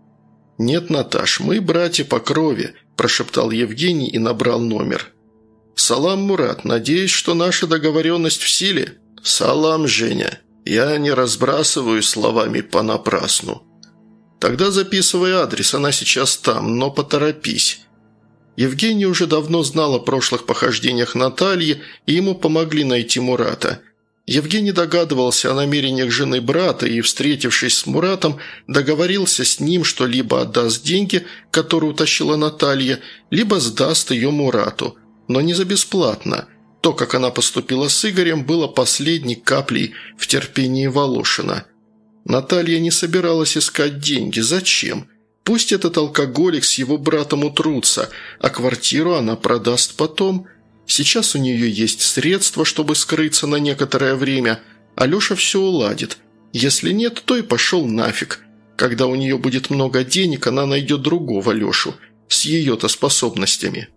A: «Нет, Наташ, мы братья по крови», – прошептал Евгений и набрал номер. «Салам, Мурат, надеюсь, что наша договоренность в силе?» «Салам, Женя. Я не разбрасываю словами понапрасну». «Тогда записывай адрес, она сейчас там, но поторопись». Евгений уже давно знал о прошлых похождениях Натальи, и ему помогли найти Мурата. Евгений догадывался о намерениях жены брата и, встретившись с Муратом, договорился с ним, что либо отдаст деньги, которые утащила Наталья, либо сдаст ее Мурату, но не за бесплатно. То, как она поступила с Игорем, было последней каплей в терпении Волошина. Наталья не собиралась искать деньги. Зачем? Пусть этот алкоголик с его братом утрутся, а квартиру она продаст потом. Сейчас у нее есть средства, чтобы скрыться на некоторое время, а Леша все уладит. Если нет, то и пошел нафиг. Когда у нее будет много денег, она найдет другого Лешу, с ее-то способностями.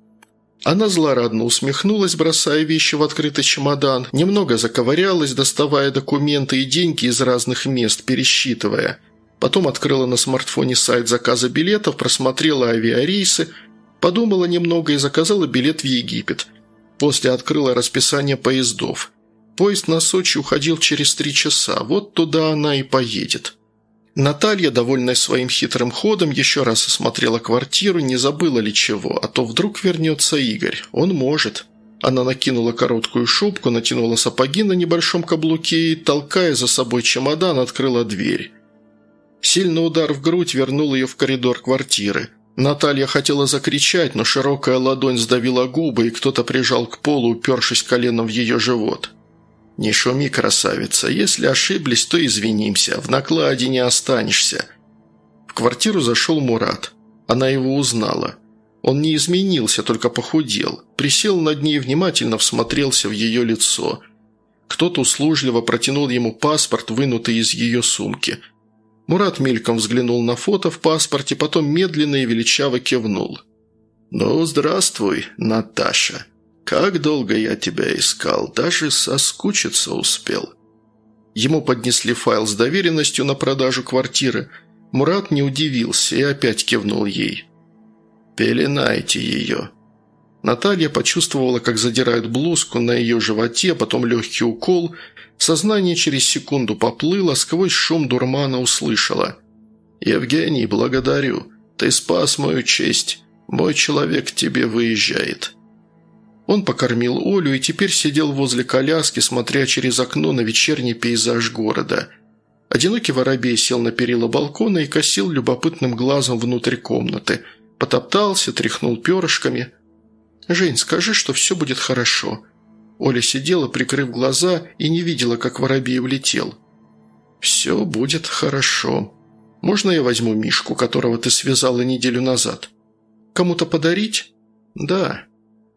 A: Она злорадно усмехнулась, бросая вещи в открытый чемодан, немного заковырялась, доставая документы и деньги из разных мест, пересчитывая. Потом открыла на смартфоне сайт заказа билетов, просмотрела авиарейсы, подумала немного и заказала билет в Египет. После открыла расписание поездов. Поезд на Сочи уходил через три часа, вот туда она и поедет. Наталья, довольная своим хитрым ходом, еще раз осмотрела квартиру, не забыла ли чего, а то вдруг вернется Игорь. Он может. Она накинула короткую шубку, натянула сапоги на небольшом каблуке и, толкая за собой чемодан, открыла дверь. Сильный удар в грудь вернул ее в коридор квартиры. Наталья хотела закричать, но широкая ладонь сдавила губы, и кто-то прижал к полу, упершись коленом в ее живот. «Не шуми, красавица. Если ошиблись, то извинимся. В накладе не останешься». В квартиру зашел Мурат. Она его узнала. Он не изменился, только похудел. Присел над ней и внимательно всмотрелся в ее лицо. Кто-то услужливо протянул ему паспорт, вынутый из ее сумки. Мурат мельком взглянул на фото в паспорте, потом медленно и величаво кивнул. «Ну, здравствуй, Наташа. Как долго я тебя искал, даже соскучиться успел». Ему поднесли файл с доверенностью на продажу квартиры. Мурат не удивился и опять кивнул ей. «Пеленайте ее». Наталья почувствовала, как задирают блузку на ее животе, потом легкий укол. Сознание через секунду поплыло, сквозь шум дурмана услышала. «Евгений, благодарю. Ты спас мою честь. Мой человек к тебе выезжает». Он покормил Олю и теперь сидел возле коляски, смотря через окно на вечерний пейзаж города. Одинокий воробей сел на перила балкона и косил любопытным глазом внутрь комнаты. Потоптался, тряхнул перышками. «Жень, скажи, что все будет хорошо». Оля сидела, прикрыв глаза, и не видела, как воробей улетел. «Все будет хорошо. Можно я возьму Мишку, которого ты связала неделю назад? Кому-то подарить?» «Да».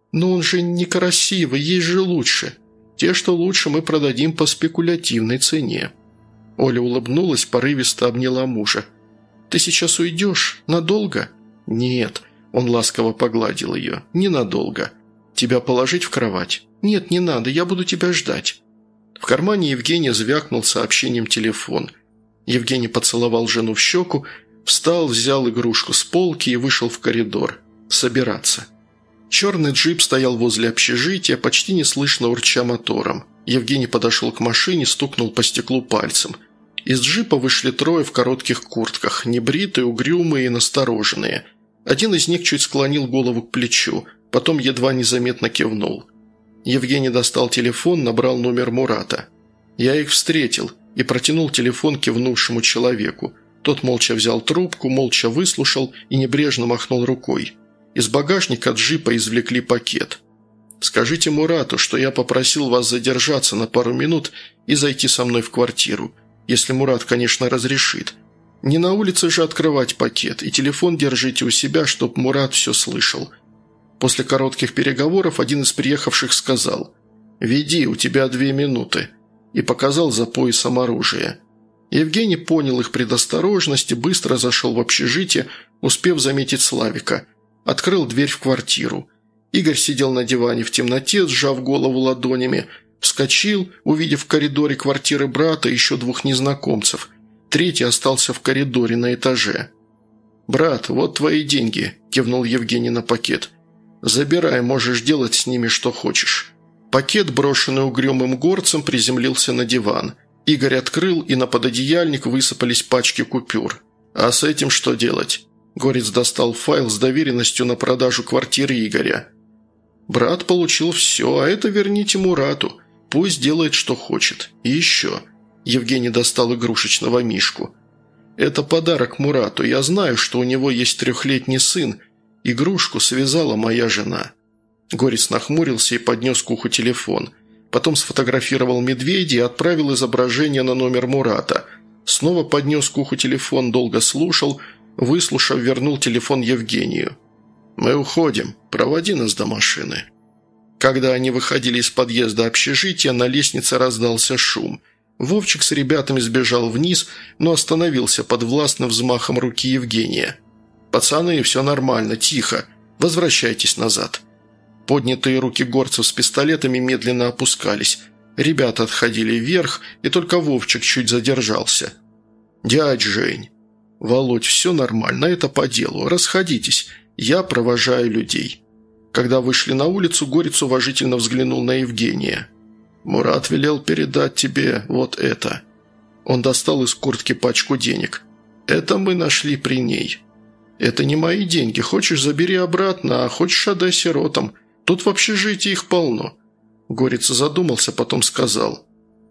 A: «Но он же некрасивый, есть же лучше. Те, что лучше, мы продадим по спекулятивной цене». Оля улыбнулась, порывисто обняла мужа. «Ты сейчас уйдешь? Надолго?» «Нет», – он ласково погладил ее, – «ненадолго. Тебя положить в кровать?» «Нет, не надо, я буду тебя ждать». В кармане Евгения звякнул сообщением телефон. Евгений поцеловал жену в щеку, встал, взял игрушку с полки и вышел в коридор. Собираться. Черный джип стоял возле общежития, почти неслышно урча мотором. Евгений подошел к машине, стукнул по стеклу пальцем. Из джипа вышли трое в коротких куртках, небритые, угрюмые и настороженные. Один из них чуть склонил голову к плечу, потом едва незаметно кивнул. Евгений достал телефон, набрал номер Мурата. «Я их встретил» и протянул телефон кивнувшему человеку. Тот молча взял трубку, молча выслушал и небрежно махнул рукой. Из багажника джипа извлекли пакет. «Скажите Мурату, что я попросил вас задержаться на пару минут и зайти со мной в квартиру, если Мурат, конечно, разрешит. Не на улице же открывать пакет, и телефон держите у себя, чтоб Мурат все слышал». После коротких переговоров один из приехавших сказал: «Веди, у тебя две минуты», и показал за поясом оружие. Евгений понял их предосторожность и быстро зашел в общежитие, успев заметить Славика. Открыл дверь в квартиру. Игорь сидел на диване в темноте, сжав голову ладонями. Вскочил, увидев в коридоре квартиры брата еще двух незнакомцев. Третий остался в коридоре на этаже. «Брат, вот твои деньги», – кивнул Евгений на пакет. «Забирай, можешь делать с ними что хочешь». Пакет, брошенный угрюмым горцем, приземлился на диван. Игорь открыл, и на пододеяльник высыпались пачки купюр. «А с этим что делать?» Горец достал файл с доверенностью на продажу квартиры Игоря. «Брат получил все, а это верните Мурату. Пусть делает, что хочет. И еще». Евгений достал игрушечного мишку. «Это подарок Мурату. Я знаю, что у него есть трехлетний сын. Игрушку связала моя жена». Горец нахмурился и поднес к уху телефон. Потом сфотографировал медведя и отправил изображение на номер Мурата. Снова поднес к уху телефон, долго слушал, выслушав, вернул телефон Евгению. «Мы уходим. Проводи нас до машины». Когда они выходили из подъезда общежития, на лестнице раздался шум. Вовчик с ребятами сбежал вниз, но остановился под властным взмахом руки Евгения. «Пацаны, все нормально, тихо. Возвращайтесь назад». Поднятые руки горцев с пистолетами медленно опускались. Ребята отходили вверх, и только Вовчик чуть задержался. «Дядь Жень». «Володь, все нормально, это по делу. Расходитесь. Я провожаю людей». Когда вышли на улицу, Горец уважительно взглянул на Евгения. «Мурат велел передать тебе вот это». Он достал из куртки пачку денег. «Это мы нашли при ней». «Это не мои деньги. Хочешь, забери обратно, а хочешь, отдай сиротам. Тут в общежитии их полно». Горец задумался, потом сказал: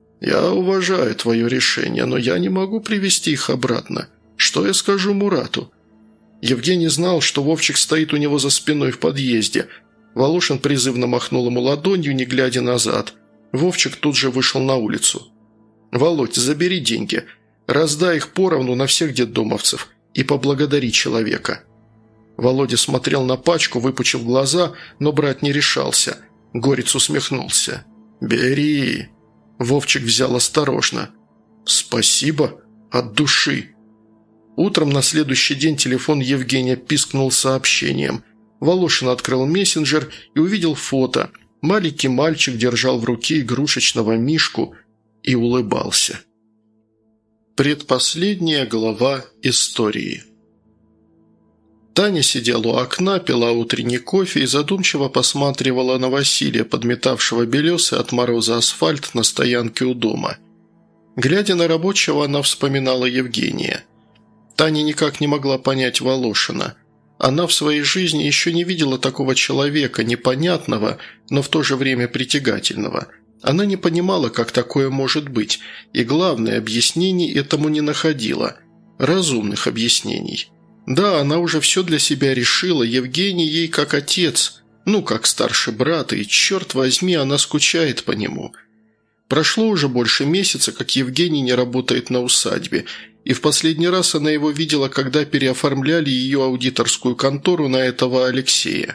A: «Я уважаю твое решение, но я не могу привезти их обратно. Что я скажу Мурату?» Евгений знал, что Вовчик стоит у него за спиной в подъезде. Волошин призывно махнул ему ладонью, не глядя назад. Вовчик тут же вышел на улицу. «Володь, забери деньги. Раздай их поровну на всех детдомовцев и поблагодари человека». Володя смотрел на пачку, выпучив глаза, но брать не решался. Горец усмехнулся. «Бери». Вовчик взял осторожно. «Спасибо. От души». Утром на следующий день телефон Евгения пискнул сообщением. Волошин открыл мессенджер и увидел фото. Маленький мальчик держал в руке игрушечного мишку и улыбался. Предпоследняя глава истории. Таня сидела у окна, пила утренний кофе и задумчиво посматривала на Василия, подметавшего белесый от мороза асфальт на стоянке у дома. Глядя на рабочего, она вспоминала Евгения. Таня никак не могла понять Волошина. Она в своей жизни еще не видела такого человека, непонятного, но в то же время притягательного. Она не понимала, как такое может быть, и, главное, объяснений этому не находила. Разумных объяснений. Да, она уже все для себя решила, Евгений ей как отец, ну, как старший брат, и, черт возьми, она скучает по нему. Прошло уже больше месяца, как Евгений не работает на усадьбе, и в последний раз она его видела, когда переоформляли ее аудиторскую контору на этого Алексея.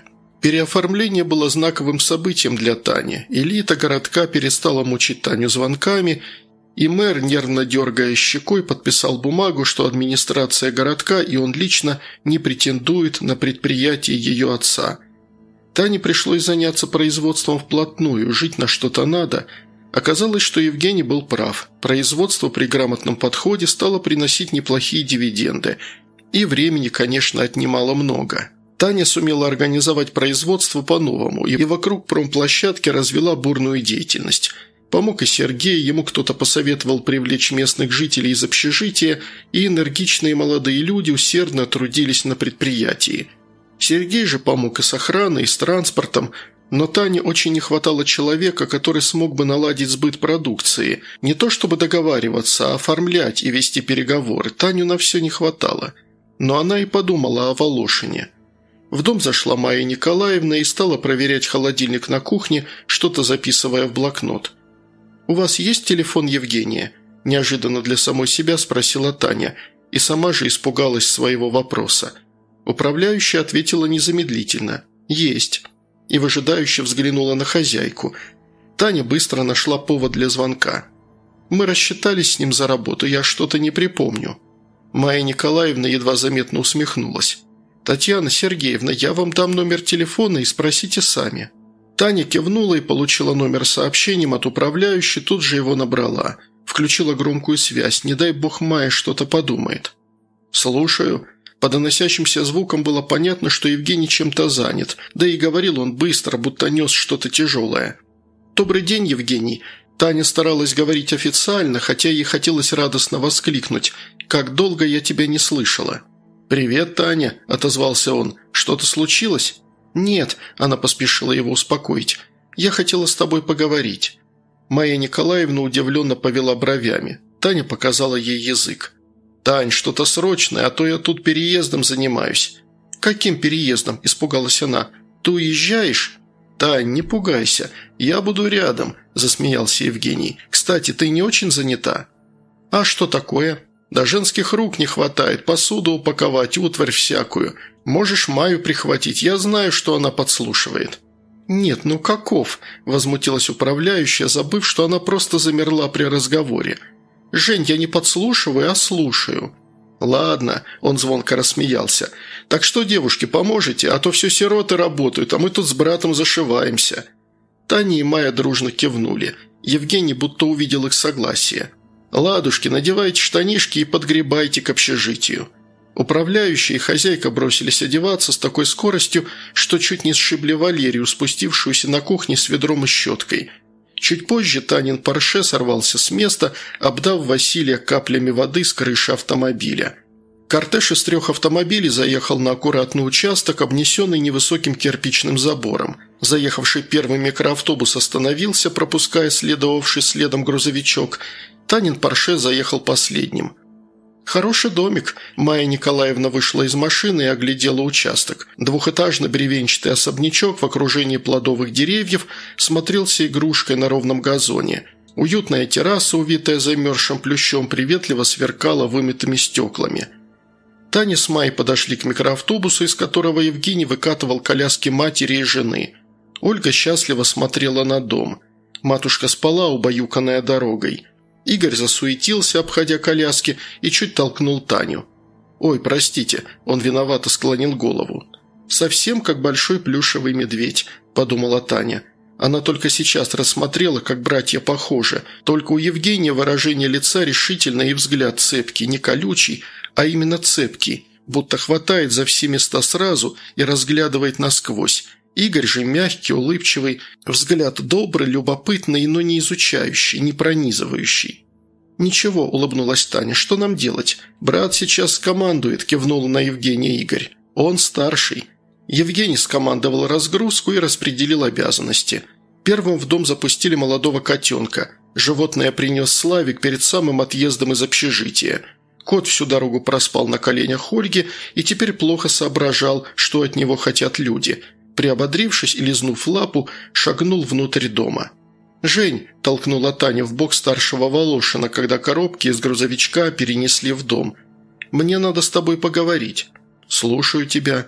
A: Переоформление было знаковым событием для Тани. Элита городка перестала мучить Таню звонками, и мэр, нервно дергая щекой, подписал бумагу, что администрация городка и он лично не претендует на предприятие ее отца. Тане пришлось заняться производством вплотную, жить на что-то надо. Оказалось, что Евгений был прав. Производство при грамотном подходе стало приносить неплохие дивиденды. И времени, конечно, отнимало много. Таня сумела организовать производство по-новому и вокруг промплощадки развела бурную деятельность. Помог и Сергей, ему кто-то посоветовал привлечь местных жителей из общежития, и энергичные молодые люди усердно трудились на предприятии. Сергей же помог и с охраной, и с транспортом, но Тане очень не хватало человека, который смог бы наладить сбыт продукции. Не то чтобы договариваться, а оформлять и вести переговоры. Таню на все не хватало. Но она и подумала о Волошине. В дом зашла Майя Николаевна и стала проверять холодильник на кухне, что-то записывая в блокнот. «У вас есть телефон Евгения?» – неожиданно для самой себя спросила Таня, и сама же испугалась своего вопроса. Управляющая ответила незамедлительно. «Есть». И выжидающе взглянула на хозяйку. Таня быстро нашла повод для звонка. «Мы рассчитались с ним за работу, я что-то не припомню». Майя Николаевна едва заметно усмехнулась. «Татьяна Сергеевна, я вам дам номер телефона и спросите сами». Таня кивнула и получила номер сообщением от управляющей, тут же его набрала. Включила громкую связь, не дай бог Майя что-то подумает. «Слушаю». По доносящимся звукам было понятно, что Евгений чем-то занят, да и говорил он быстро, будто нес что-то тяжелое. «Добрый день, Евгений». Таня старалась говорить официально, хотя ей хотелось радостно воскликнуть. «Как долго я тебя не слышала». «Привет, Таня», – отозвался он. «Что-то случилось?» «Нет», – она поспешила его успокоить. «Я хотела с тобой поговорить». Майя Николаевна удивленно повела бровями. Таня показала ей язык. «Тань, что-то срочное, а то я тут переездом занимаюсь». «Каким переездом?» – испугалась она. «Ты уезжаешь?» «Тань, не пугайся, я буду рядом», – засмеялся Евгений. «Кстати, ты не очень занята?» «А что такое?» «Да женских рук не хватает, посуду упаковать, утварь всякую. Можешь Майю прихватить, я знаю, что она подслушивает». «Нет, ну каков?» – возмутилась управляющая, забыв, что она просто замерла при разговоре. «Жень, я не подслушиваю, а слушаю». «Ладно», – он звонко рассмеялся. «Так что, девушки, поможете? А то все сироты работают, а мы тут с братом зашиваемся». Таня и Майя дружно кивнули. Евгений будто увидел их согласие. «Ладушки, надевайте штанишки и подгребайте к общежитию». Управляющая и хозяйка бросились одеваться с такой скоростью, что чуть не сшибли Валерию, спустившуюся на кухне с ведром и щеткой. Чуть позже Танин Порше сорвался с места, обдав Василия каплями воды с крыши автомобиля. Кортеж из трех автомобилей заехал на аккуратный участок, обнесенный невысоким кирпичным забором. Заехавший первый микроавтобус остановился, пропуская следовавший следом грузовичок. Танин Порше заехал последним. «Хороший домик». Майя Николаевна вышла из машины и оглядела участок. Двухэтажный бревенчатый особнячок в окружении плодовых деревьев смотрелся игрушкой на ровном газоне. Уютная терраса, увитая замерзшим плющом, приветливо сверкала вымытыми стеклами. Таня с Майей подошли к микроавтобусу, из которого Евгений выкатывал коляски матери и жены. Ольга счастливо смотрела на дом. Матушка спала, убаюканная дорогой. Игорь засуетился, обходя коляски, и чуть толкнул Таню. «Ой, простите», – он виновато склонил голову. «Совсем как большой плюшевый медведь», – подумала Таня. Она только сейчас рассмотрела, как братья похожи, только у Евгения выражение лица решительное и взгляд цепкий, не колючий, а именно цепкий, будто хватает за все места сразу и разглядывает насквозь. Игорь же мягкий, улыбчивый, взгляд добрый, любопытный, но не изучающий, не пронизывающий. «Ничего», – улыбнулась Таня, – «что нам делать? Брат сейчас скомандует», – кивнул на Евгения Игорь. «Он старший». Евгений скомандовал разгрузку и распределил обязанности. Первым в дом запустили молодого котенка. Животное принес Славик перед самым отъездом из общежития. Кот всю дорогу проспал на коленях Ольги и теперь плохо соображал, что от него хотят люди – приободрившись и лизнув лапу, шагнул внутрь дома. «Жень», – толкнула Таня в бок старшего Волошина, когда коробки из грузовичка перенесли в дом. «Мне надо с тобой поговорить». «Слушаю тебя».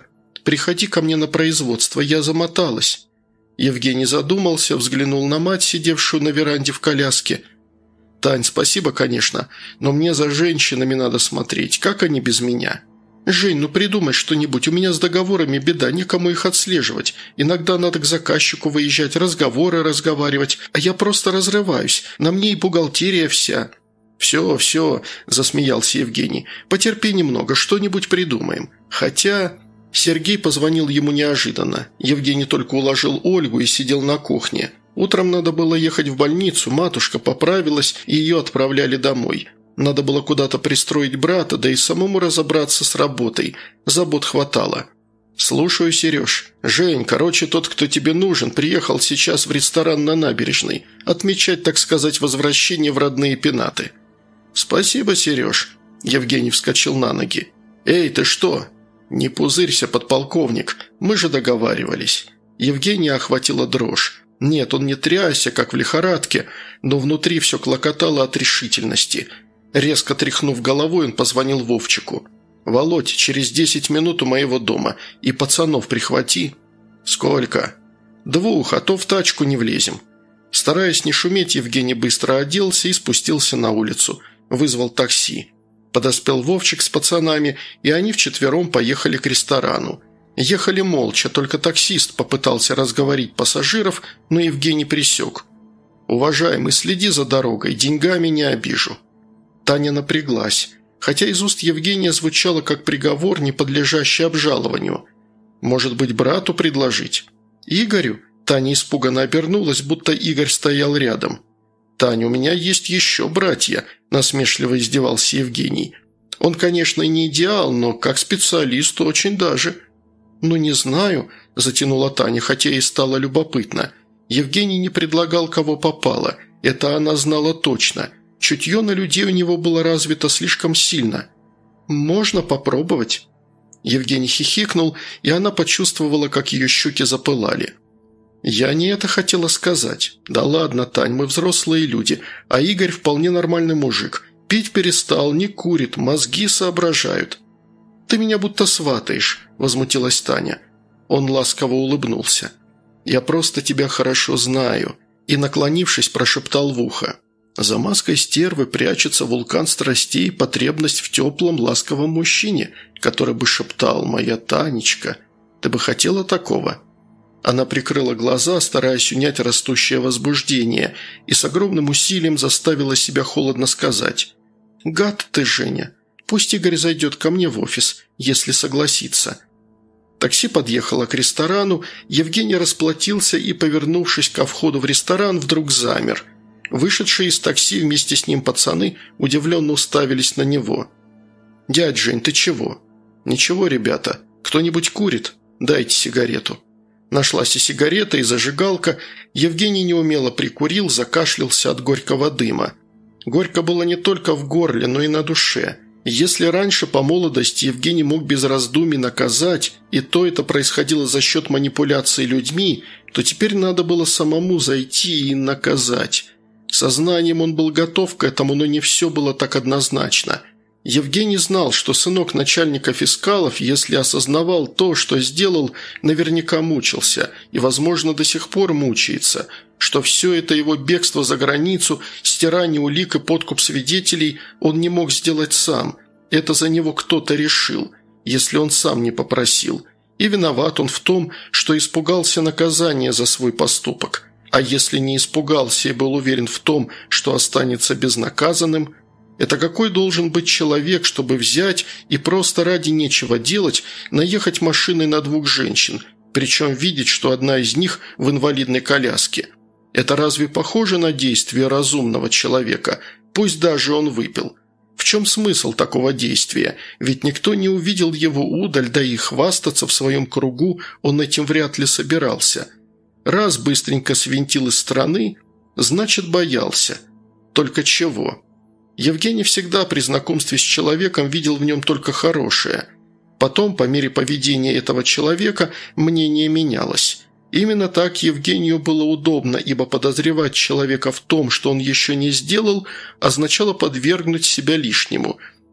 A: приходи ко мне на производство, я замоталась». Евгений задумался, взглянул на мать, сидевшую на веранде в коляске. «Тань, спасибо, конечно, но мне за женщинами надо смотреть. Как они без меня?» «Жень, ну придумай что-нибудь. У меня с договорами беда, некому их отслеживать. Иногда надо к заказчику выезжать, разговоры разговаривать, а я просто разрываюсь. На мне и бухгалтерия вся». «Все, все», – засмеялся Евгений. «Потерпи немного, что-нибудь придумаем. Хотя...» Сергей позвонил ему неожиданно. Евгений только уложил Ольгу и сидел на кухне. Утром надо было ехать в больницу, матушка поправилась, и ее отправляли домой. Надо было куда-то пристроить брата, да и самому разобраться с работой. Забот хватало. «Слушаю, Сереж. Жень, короче, тот, кто тебе нужен, приехал сейчас в ресторан на набережной. Отмечать, так сказать, возвращение в родные пенаты». «Спасибо, Сереж». Евгений вскочил на ноги. «Эй, ты что?» «Не пузырься, подполковник. Мы же договаривались». Евгения охватила дрожь. Нет, он не трясся, как в лихорадке, но внутри все клокотало от решительности. Резко тряхнув головой, он позвонил Вовчику. «Володь, через десять минут у моего дома. И пацанов прихвати». «Сколько?» «Двух, а то в тачку не влезем». Стараясь не шуметь, Евгений быстро оделся и спустился на улицу. Вызвал такси. Подоспел Вовчик с пацанами, и они вчетвером поехали к ресторану. Ехали молча, только таксист попытался разговорить пассажиров, но Евгений пресек. «Уважаемый, следи за дорогой, деньгами не обижу». Таня напряглась, хотя из уст Евгения звучало как приговор, не подлежащий обжалованию. «Может быть, брату предложить?» «Игорю?» Таня испуганно обернулась, будто Игорь стоял рядом. «Таня, у меня есть еще братья», – насмешливо издевался Евгений. «Он, конечно, и не идеал, но как специалист очень даже». «Ну, не знаю», – затянула Таня, хотя и стало любопытно. Евгений не предлагал, кого попало. Это она знала точно. Чутье на людей у него было развито слишком сильно. «Можно попробовать?» Евгений хихикнул, и она почувствовала, как ее щеки запылали. «Я не это хотела сказать. Да ладно, Тань, мы взрослые люди, а Игорь вполне нормальный мужик. Пить перестал, не курит, мозги соображают». «Ты меня будто сватаешь», – возмутилась Таня. Он ласково улыбнулся. «Я просто тебя хорошо знаю», и, наклонившись, прошептал в ухо. «За маской стервы прячется вулкан страстей и потребность в теплом, ласковом мужчине, который бы шептал «Моя Танечка». Ты бы хотела такого?» Она прикрыла глаза, стараясь унять растущее возбуждение, и с огромным усилием заставила себя холодно сказать: «Гад ты, Женя. Пусть Игорь зайдет ко мне в офис, если согласится». Такси подъехало к ресторану, Евгений расплатился и, повернувшись ко входу в ресторан, вдруг замер. Вышедшие из такси вместе с ним пацаны удивленно уставились на него. «Дядь Жень, ты чего?» «Ничего, ребята. Кто-нибудь курит? Дайте сигарету». Нашлась и сигарета, и зажигалка. Евгений неумело прикурил, закашлялся от горького дыма. Горько было не только в горле, но и на душе. Если раньше по молодости Евгений мог без раздумий наказать, и то это происходило за счет манипуляции людьми, то теперь надо было самому зайти и наказать. Сознанием он был готов к этому, но не все было так однозначно. Евгений знал, что сынок начальника фискалов, если осознавал то, что сделал, наверняка мучился и, возможно, до сих пор мучается, что все это его бегство за границу, стирание улик и подкуп свидетелей он не мог сделать сам. Это за него кто-то решил, если он сам не попросил. И виноват он в том, что испугался наказания за свой поступок. А если не испугался и был уверен в том, что останется безнаказанным – это какой должен быть человек, чтобы взять и просто ради нечего делать наехать машиной на двух женщин, причем видеть, что одна из них в инвалидной коляске? Это разве похоже на действие разумного человека, пусть даже он выпил? В чем смысл такого действия? Ведь никто не увидел его удаль, да и хвастаться в своем кругу он этим вряд ли собирался. Раз быстренько свинтил из страны, значит боялся. Только чего? Евгений всегда при знакомстве с человеком видел в нем только хорошее. Потом, по мере поведения этого человека, мнение менялось. Именно так Евгению было удобно, ибо подозревать человека в том, что он еще не сделал, означало подвергнуть себя лишнему.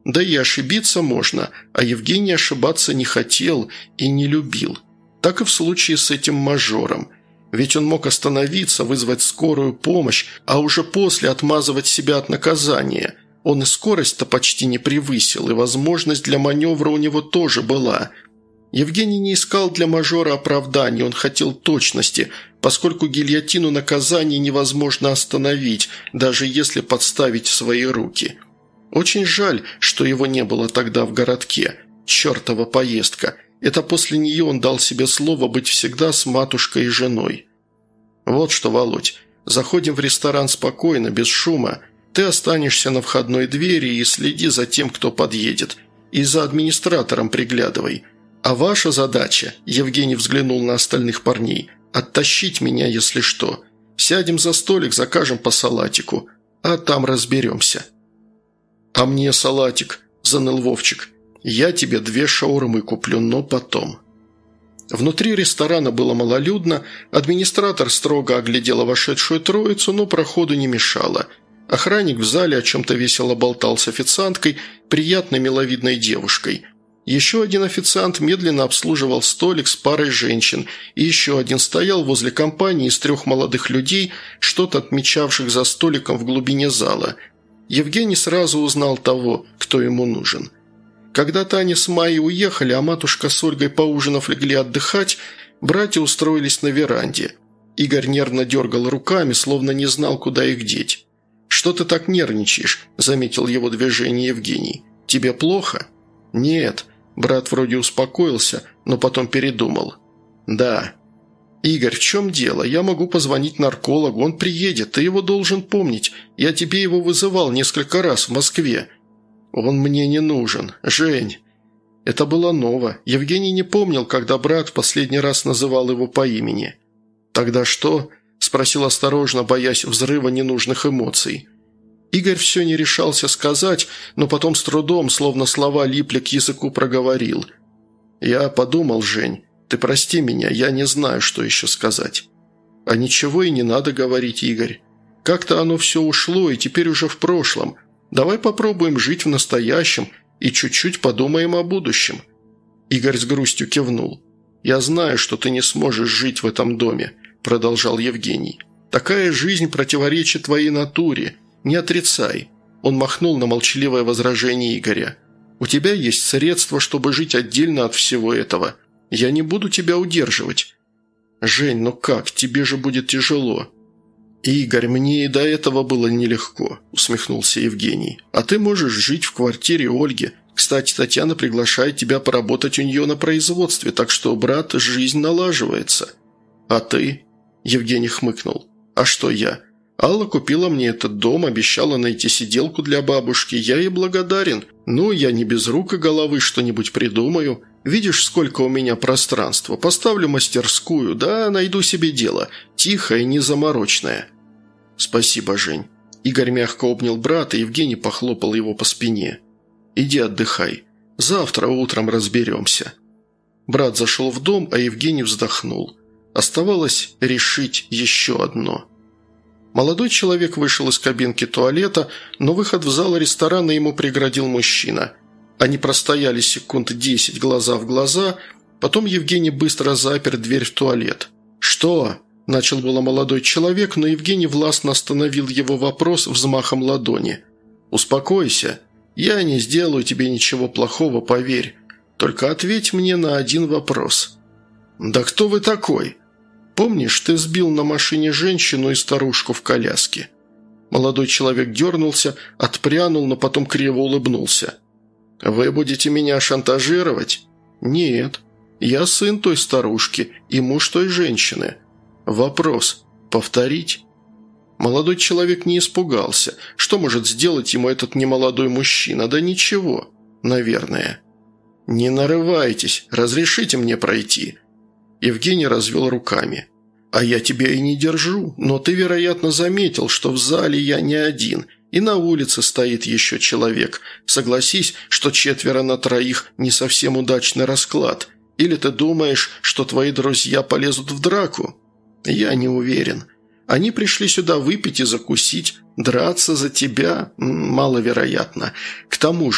A: Да и ошибиться можно, а Евгений ошибаться не хотел и не любил. Так и в случае с этим мажором. Ведь он мог остановиться, вызвать скорую помощь, а уже после отмазывать себя от наказания. Он и скорость-то почти не превысил, и возможность для маневра у него тоже была. Евгений не искал для мажора оправданий, он хотел точности, поскольку гильотину наказания невозможно остановить, даже если подставить свои руки. Очень жаль, что его не было тогда в городке. Чертова поездка. Это после нее он дал себе слово быть всегда с матушкой и женой. Вот что, Володь, заходим в ресторан спокойно, без шума. Ты останешься на входной двери и следи за тем, кто подъедет. И за администратором приглядывай. А ваша задача, Евгений взглянул на остальных парней, оттащить меня, если что. Сядем за столик, закажем по салатику, а там разберемся. «А мне салатик», – заныл Вовчик. «Я тебе две шаурмы куплю, но потом». Внутри ресторана было малолюдно, администратор строго оглядела вошедшую троицу, но проходу не мешало. Охранник в зале о чем-то весело болтал с официанткой, приятной миловидной девушкой. Еще один официант медленно обслуживал столик с парой женщин, и еще один стоял возле компании из трех молодых людей, что-то отмечавших за столиком в глубине зала. Евгений сразу узнал того, кто ему нужен. Когда Таня с Майей уехали, а матушка с Ольгой, поужинав, легли отдыхать, братья устроились на веранде. Игорь нервно дергал руками, словно не знал, куда их деть. «Что ты так нервничаешь?» – заметил его движение Евгений. «Тебе плохо?» «Нет». Брат вроде успокоился, но потом передумал. «Да». «Игорь, в чем дело? Я могу позвонить наркологу, он приедет, ты его должен помнить. Я тебе его вызывал несколько раз в Москве». «Он мне не нужен. Жень». Это было ново. Евгений не помнил, когда брат в последний раз называл его по имени. «Тогда что?» – спросил осторожно, боясь взрыва ненужных эмоций. Игорь все не решался сказать, но потом с трудом, словно слова липли к языку, проговорил. «Я подумал, Жень, ты прости меня, я не знаю, что еще сказать». «А ничего и не надо говорить, Игорь. Как-то оно все ушло и теперь уже в прошлом. Давай попробуем жить в настоящем и чуть-чуть подумаем о будущем». Игорь с грустью кивнул. «Я знаю, что ты не сможешь жить в этом доме», – продолжал Евгений. «Такая жизнь противоречит твоей натуре. Не отрицай». Он махнул на молчаливое возражение Игоря. «У тебя есть средства, чтобы жить отдельно от всего этого. Я не буду тебя удерживать». «Жень, ну как, тебе же будет тяжело». «Игорь, мне и до этого было нелегко», – усмехнулся Евгений. «А ты можешь жить в квартире Ольги. Кстати, Татьяна приглашает тебя поработать у нее на производстве, так что, брат, жизнь налаживается». «А ты?» – Евгений хмыкнул. «А что я? Алла купила мне этот дом, обещала найти сиделку для бабушки. Я ей благодарен. Ну, я не без рук и головы что-нибудь придумаю. Видишь, сколько у меня пространства. Поставлю мастерскую, да, найду себе дело. Тихое, незаморочное». «Спасибо, Жень». Игорь мягко обнял брата, Евгений похлопал его по спине. «Иди отдыхай. Завтра утром разберемся». Брат зашел в дом, а Евгений вздохнул. Оставалось решить еще одно. Молодой человек вышел из кабинки туалета, но выход в зал ресторана ему преградил мужчина. Они простояли секунд десять глаза в глаза, потом Евгений быстро запер дверь в туалет. «Что?» – начал было молодой человек, но Евгений властно остановил его вопрос взмахом ладони. «Успокойся. Я не сделаю тебе ничего плохого, поверь. Только ответь мне на один вопрос». «Да кто вы такой?» «Помнишь, ты сбил на машине женщину и старушку в коляске?» Молодой человек дернулся, отпрянул, но потом криво улыбнулся. «Вы будете меня шантажировать?» «Нет. Я сын той старушки и муж той женщины. Вопрос. Повторить?» Молодой человек не испугался. Что может сделать ему этот немолодой мужчина? Да ничего, наверное. «Не нарывайтесь, разрешите мне пройти». Евгений развел руками. «А я тебя и не держу, но ты, вероятно, заметил, что в зале я не один, и на улице стоит еще человек. Согласись, что четверо на троих – не совсем удачный расклад. Или ты думаешь, что твои друзья полезут в драку? Я не уверен. Они пришли сюда выпить и закусить, драться за тебя – маловероятно. К тому же,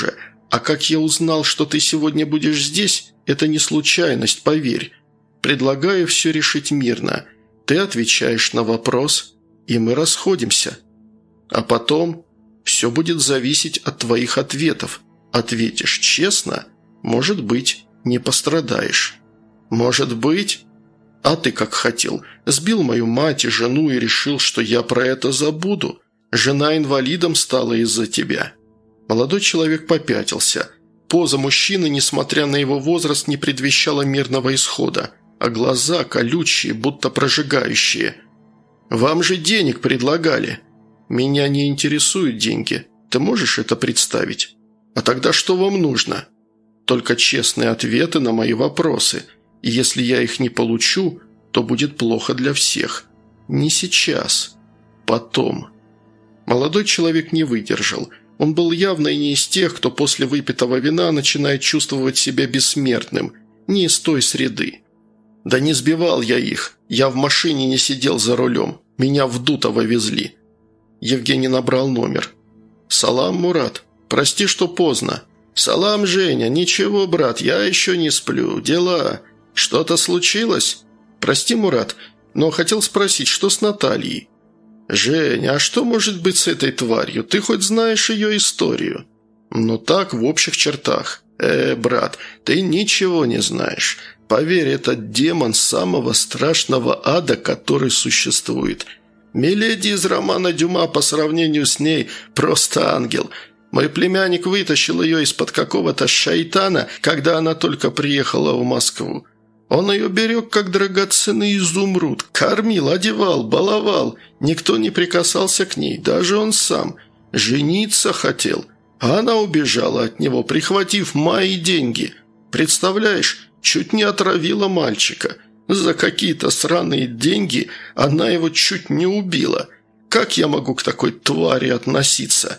A: А как я узнал, что ты сегодня будешь здесь, это не случайность, поверь. Предлагаю все решить мирно. Ты отвечаешь на вопрос, и мы расходимся. А потом все будет зависеть от твоих ответов. Ответишь честно, может быть, не пострадаешь. Может быть... А ты как хотел. Сбил мою мать и жену и решил, что я про это забуду. Жена инвалидом стала из-за тебя». Молодой человек попятился. Поза мужчины, несмотря на его возраст, не предвещала мирного исхода, а глаза колючие, будто прожигающие. «Вам же денег предлагали». «Меня не интересуют деньги. Ты можешь это представить? А тогда что вам нужно?» «Только честные ответы на мои вопросы. И если я их не получу, то будет плохо для всех. Не сейчас. Потом». Молодой человек не выдержал. Он был явно и не из тех, кто после выпитого вина начинает чувствовать себя бессмертным. Не из той среды. «Да не сбивал я их. Я в машине не сидел за рулем. Меня в Дутово везли». Евгений набрал номер. «Салам, Мурат. Прости, что поздно». «Салам, Женя. Ничего, брат, я еще не сплю. Дела. Что-то случилось?» «Прости, Мурат, но хотел спросить, что с Натальей?» «Женя, а что может быть с этой тварью? Ты хоть знаешь ее историю?» «Ну так, в общих чертах». «Э, брат, ты ничего не знаешь. Поверь, этот демон самого страшного ада, который существует. Миледи из романа Дюма по сравнению с ней просто ангел. Мой племянник вытащил ее из-под какого-то шайтана, когда она только приехала в Москву. Он ее берег, как драгоценный изумруд, кормил, одевал, баловал. Никто не прикасался к ней, даже он сам. Жениться хотел, а она убежала от него, прихватив мои деньги. Представляешь, чуть не отравила мальчика. За какие-то сраные деньги она его чуть не убила. Как я могу к такой твари относиться?»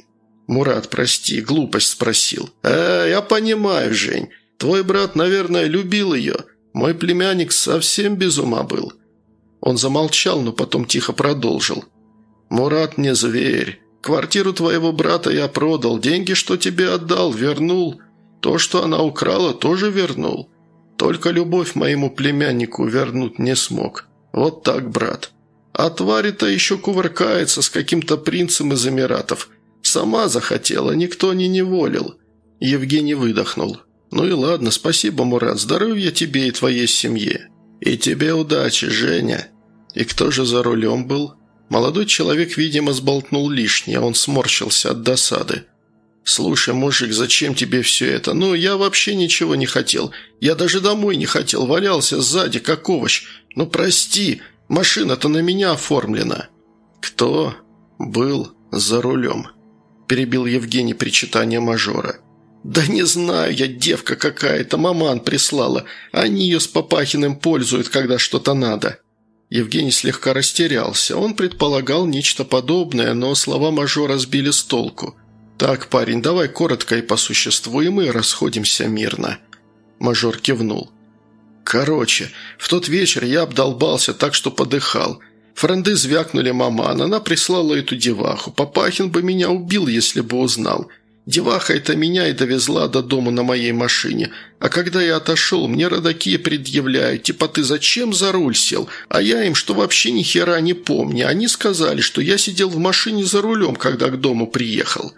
A: «Мурат, прости, глупость спросил». «Э, я понимаю, Жень. Твой брат, наверное, любил ее. Мой племянник совсем без ума был». Он замолчал, но потом тихо продолжил. «Мурат не зверь. Квартиру твоего брата я продал, деньги, что тебе отдал, вернул. То, что она украла, тоже вернул. Только любовь моему племяннику вернуть не смог. Вот так, брат. А тварь-то еще кувыркается с каким-то принцем из Эмиратов. Сама захотела, никто не неволил». Евгений выдохнул. «Ну и ладно, спасибо, Мурат, здоровья тебе и твоей семье. И тебе удачи, Женя». «И кто же за рулем был?» Молодой человек, видимо, сболтнул лишнее, он сморщился от досады. «Слушай, мужик, зачем тебе все это? Ну, я вообще ничего не хотел. Я даже домой не хотел, валялся сзади, как овощ. Ну, прости, машина-то на меня оформлена». «Кто был за рулем?» – перебил Евгений причитание мажора. «Да не знаю я, девка какая-то, маман прислала. Они ее с Папахиным пользуют, когда что-то надо». Евгений слегка растерялся. Он предполагал нечто подобное, но слова мажора сбили с толку. «Так, парень, давай коротко и по существу, и мы расходимся мирно». Мажор кивнул. «Короче, в тот вечер я обдолбался так, что подыхал. Френды звякнули маман, она прислала эту деваху. Папахин бы меня убил, если бы узнал. Деваха это меня и довезла до дома на моей машине. А когда я отошел, мне родаки предъявляют, типа ты зачем за руль сел? А я им, что вообще ни хера не помню. Они сказали, что я сидел в машине за рулем, когда к дому приехал».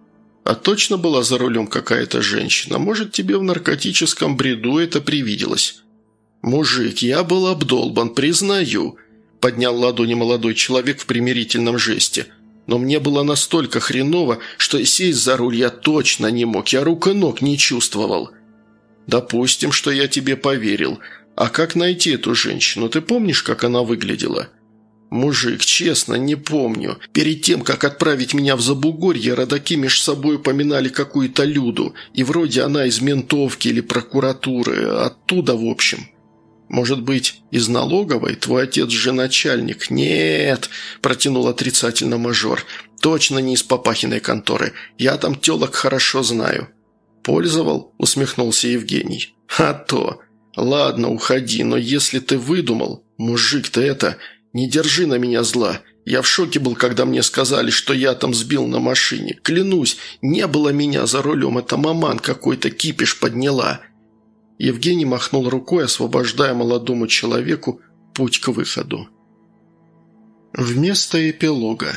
A: «А точно была за рулем какая-то женщина? Может, тебе в наркотическом бреду это привиделось?» «Мужик, я был обдолбан, признаю», – поднял ладони молодой человек в примирительном жесте. «Но мне было настолько хреново, что сесть за руль я точно не мог, я рук и ног не чувствовал». «Допустим, что я тебе поверил. А как найти эту женщину? Ты помнишь, как она выглядела?» «Мужик, честно, не помню. Перед тем, как отправить меня в Забугорье, родаки меж собой упоминали какую-то Люду, и вроде она из ментовки или прокуратуры, оттуда в общем». «Может быть, из налоговой? Твой отец же начальник». «Нет», – протянул отрицательно мажор, – «точно не из Папахиной конторы. Я там телок хорошо знаю». «Пользовал?» – усмехнулся Евгений. «А то. Ладно, уходи, но если ты выдумал, мужик, ты это, не держи на меня зла. Я в шоке был, когда мне сказали, что я там сбил на машине. Клянусь, не было меня за рулем, это маман какой-то кипиш подняла». Евгений махнул рукой, освобождая молодому человеку путь к выходу. Вместо эпилога.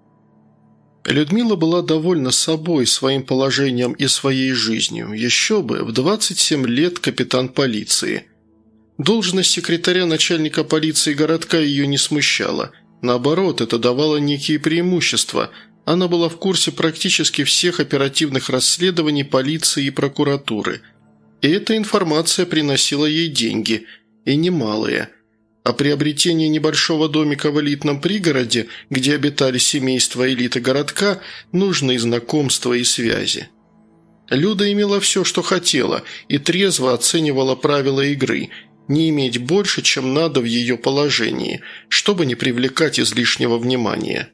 A: Людмила была довольна собой, своим положением и своей жизнью. Еще бы, в двадцать семь лет капитан полиции. Должность секретаря начальника полиции городка ее не смущала. Наоборот, это давало некие преимущества. Она была в курсе практически всех оперативных расследований полиции и прокуратуры. И эта информация приносила ей деньги, и немалые. А приобретение небольшого домика в элитном пригороде, где обитали семейства элиты городка, нужны знакомства и связи. Люда имела все, что хотела, и трезво оценивала правила игры – не иметь больше, чем надо в ее положении, чтобы не привлекать излишнего внимания.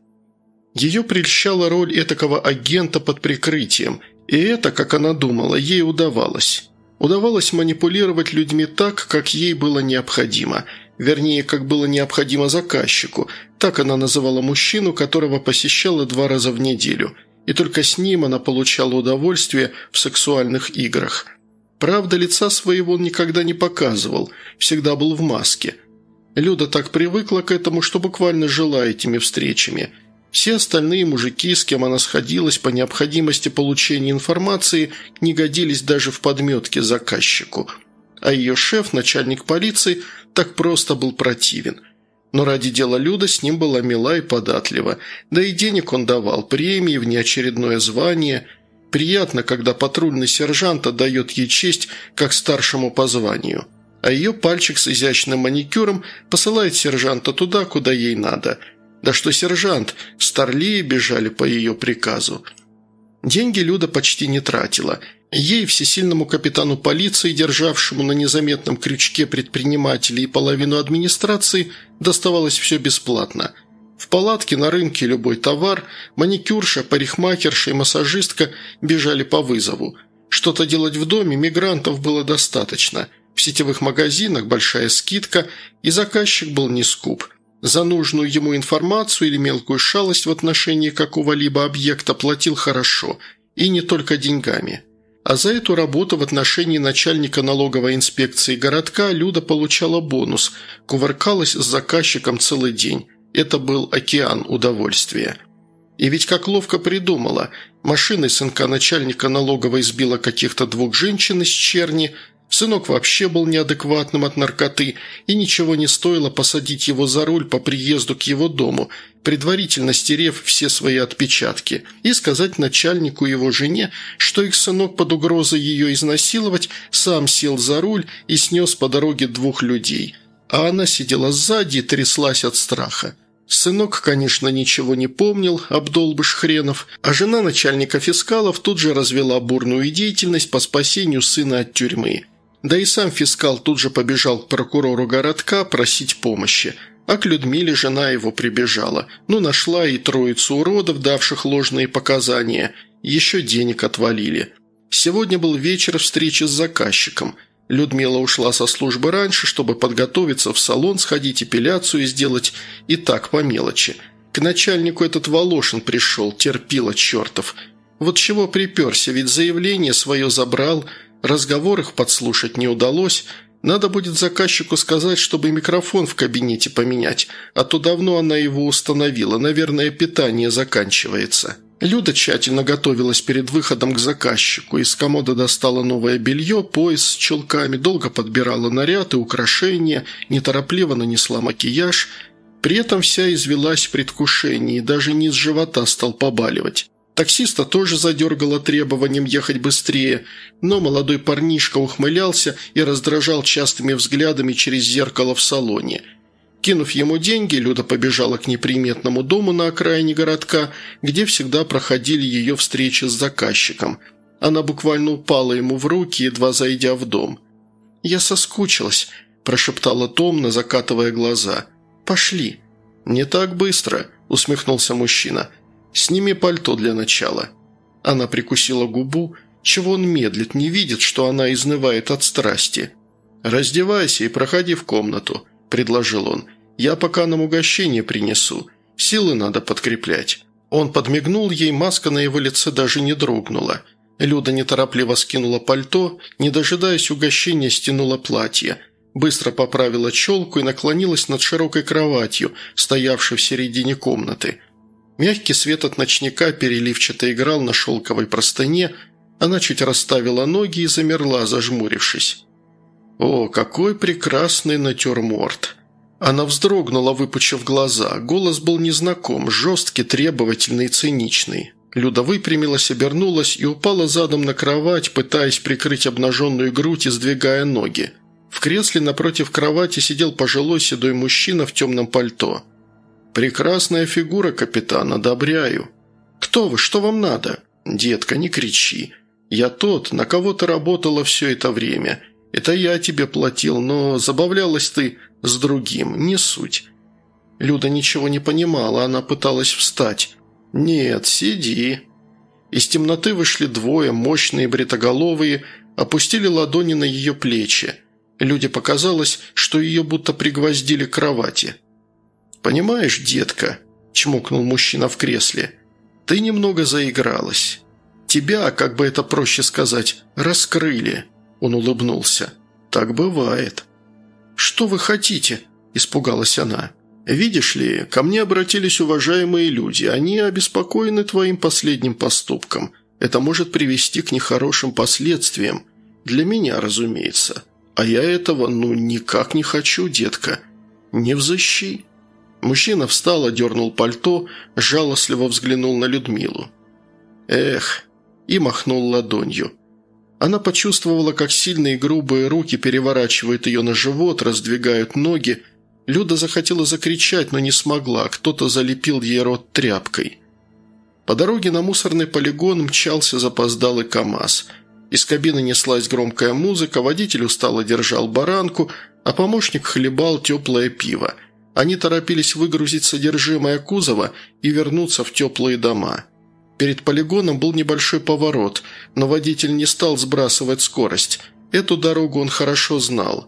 A: Ее прельщала роль этакого агента под прикрытием, и это, как она думала, ей удавалось. Удавалось манипулировать людьми так, как ей было необходимо, вернее, как было необходимо заказчику, так она называла мужчину, которого посещала два раза в неделю, и только с ним она получала удовольствие в сексуальных играх. Правда, лица своего он никогда не показывал, всегда был в маске. Люда так привыкла к этому, что буквально жила этими встречами. Все остальные мужики, с кем она сходилась по необходимости получения информации, не годились даже в подметке заказчику. А ее шеф, начальник полиции, так просто был противен. Но ради дела Люда с ним была мила и податлива, да и денег он давал, премии, внеочередное звание – приятно, когда патрульный сержант отдает ей честь как старшему по званию. А ее пальчик с изящным маникюром посылает сержанта туда, куда ей надо. Да что сержант, старлеи бежали по ее приказу. Деньги Люда почти не тратила. Ей, всесильному капитану полиции, державшему на незаметном крючке предпринимателей и половину администрации, доставалось все бесплатно. В палатке, на рынке любой товар, маникюрша, парикмахерша и массажистка бежали по вызову. Что-то делать в доме мигрантов было достаточно. В сетевых магазинах большая скидка, и заказчик был не скуп. За нужную ему информацию или мелкую шалость в отношении какого-либо объекта платил хорошо, и не только деньгами. А за эту работу в отношении начальника налоговой инспекции городка Люда получала бонус, кувыркалась с заказчиком целый день. Это был океан удовольствия. И ведь как ловко придумала. Машиной сынка начальника налоговой сбила каких-то двух женщин из Черни. Сынок вообще был неадекватным от наркоты, и ничего не стоило посадить его за руль по приезду к его дому, предварительно стерев все свои отпечатки, и сказать начальнику и его жене, что их сынок под угрозой ее изнасиловать сам сел за руль и снес по дороге двух людей. А она сидела сзади и тряслась от страха. Сынок, конечно, ничего не помнил, обдолбыш хренов, а жена начальника фискалов тут же развела бурную деятельность по спасению сына от тюрьмы. Да и сам фискал тут же побежал к прокурору городка просить помощи. А к Людмиле жена его прибежала. Ну, нашла и троицу уродов, давших ложные показания. Еще денег отвалили. Сегодня был вечер встречи с заказчиком. Людмила ушла со службы раньше, чтобы подготовиться в салон, сходить эпиляцию сделать, и так по мелочи. К начальнику этот Волошин пришел, терпила чертов. Вот чего приперся, ведь заявление свое забрал, разговор их подслушать не удалось. Надо будет заказчику сказать, чтобы микрофон в кабинете поменять, а то давно она его установила, наверное, питание заканчивается. Люда тщательно готовилась перед выходом к заказчику. Из комода достала новое белье, пояс с чулками, долго подбирала наряд и украшения, неторопливо нанесла макияж. При этом вся извелась в предвкушении, даже низ живота стал побаливать. Таксиста тоже задергало требованием ехать быстрее, но молодой парнишка ухмылялся и раздражал частыми взглядами через зеркало в салоне. Кинув ему деньги, Люда побежала к неприметному дому на окраине городка, где всегда проходили ее встречи с заказчиком. Она буквально упала ему в руки, едва зайдя в дом. «Я соскучилась», – прошептала томно, закатывая глаза. «Пошли». «Не так быстро», – усмехнулся мужчина. «Сними пальто для начала». Она прикусила губу. Чего он медлит, не видит, что она изнывает от страсти. «Раздевайся и проходи в комнату», – предложил он. «Я пока нам угощение принесу. Силы надо подкреплять». Он подмигнул ей, маска на его лице даже не дрогнула. Люда неторопливо скинула пальто, не дожидаясь угощения, стянула платье. Быстро поправила челку и наклонилась над широкой кроватью, стоявшей в середине комнаты. Мягкий свет от ночника переливчато играл на шелковой простыне, она чуть расставила ноги и замерла, зажмурившись. «О, какой прекрасный натюрморт!» Она вздрогнула, выпучив глаза. Голос был незнаком, жесткий, требовательный и циничный. Люда выпрямилась, обернулась и упала задом на кровать, пытаясь прикрыть обнаженную грудь и сдвигая ноги. В кресле напротив кровати сидел пожилой седой мужчина в темном пальто. «Прекрасная фигура, капитан, одобряю». «Кто вы? Что вам надо?» «Детка, не кричи. Я тот, на кого ты работала все это время. Это я тебе платил, но забавлялась ты с другим, не суть». Люда ничего не понимала, она пыталась встать. «Нет, сиди». Из темноты вышли двое, мощные, бритоголовые, опустили ладони на ее плечи. Люде показалось, что ее будто пригвоздили к кровати. «Понимаешь, детка», – чмокнул мужчина в кресле, – «ты немного заигралась. Тебя, как бы это проще сказать, раскрыли». Он улыбнулся. «Так бывает». «Что вы хотите?» – испугалась она. «Видишь ли, ко мне обратились уважаемые люди. Они обеспокоены твоим последним поступком. Это может привести к нехорошим последствиям. Для меня, разумеется. А я этого, ну, никак не хочу, детка. Не взыщи». Мужчина встал, одернул пальто, жалостливо взглянул на Людмилу. «Эх!» и махнул ладонью. Она почувствовала, как сильные грубые руки переворачивают ее на живот, раздвигают ноги. Люда захотела закричать, но не смогла, кто-то залепил ей рот тряпкой. По дороге на мусорный полигон мчался запоздалый КамАЗ. Из кабины неслась громкая музыка, водитель устало держал баранку, а помощник хлебал теплое пиво. Они торопились выгрузить содержимое кузова и вернуться в теплые дома. Перед полигоном был небольшой поворот, но водитель не стал сбрасывать скорость. Эту дорогу он хорошо знал.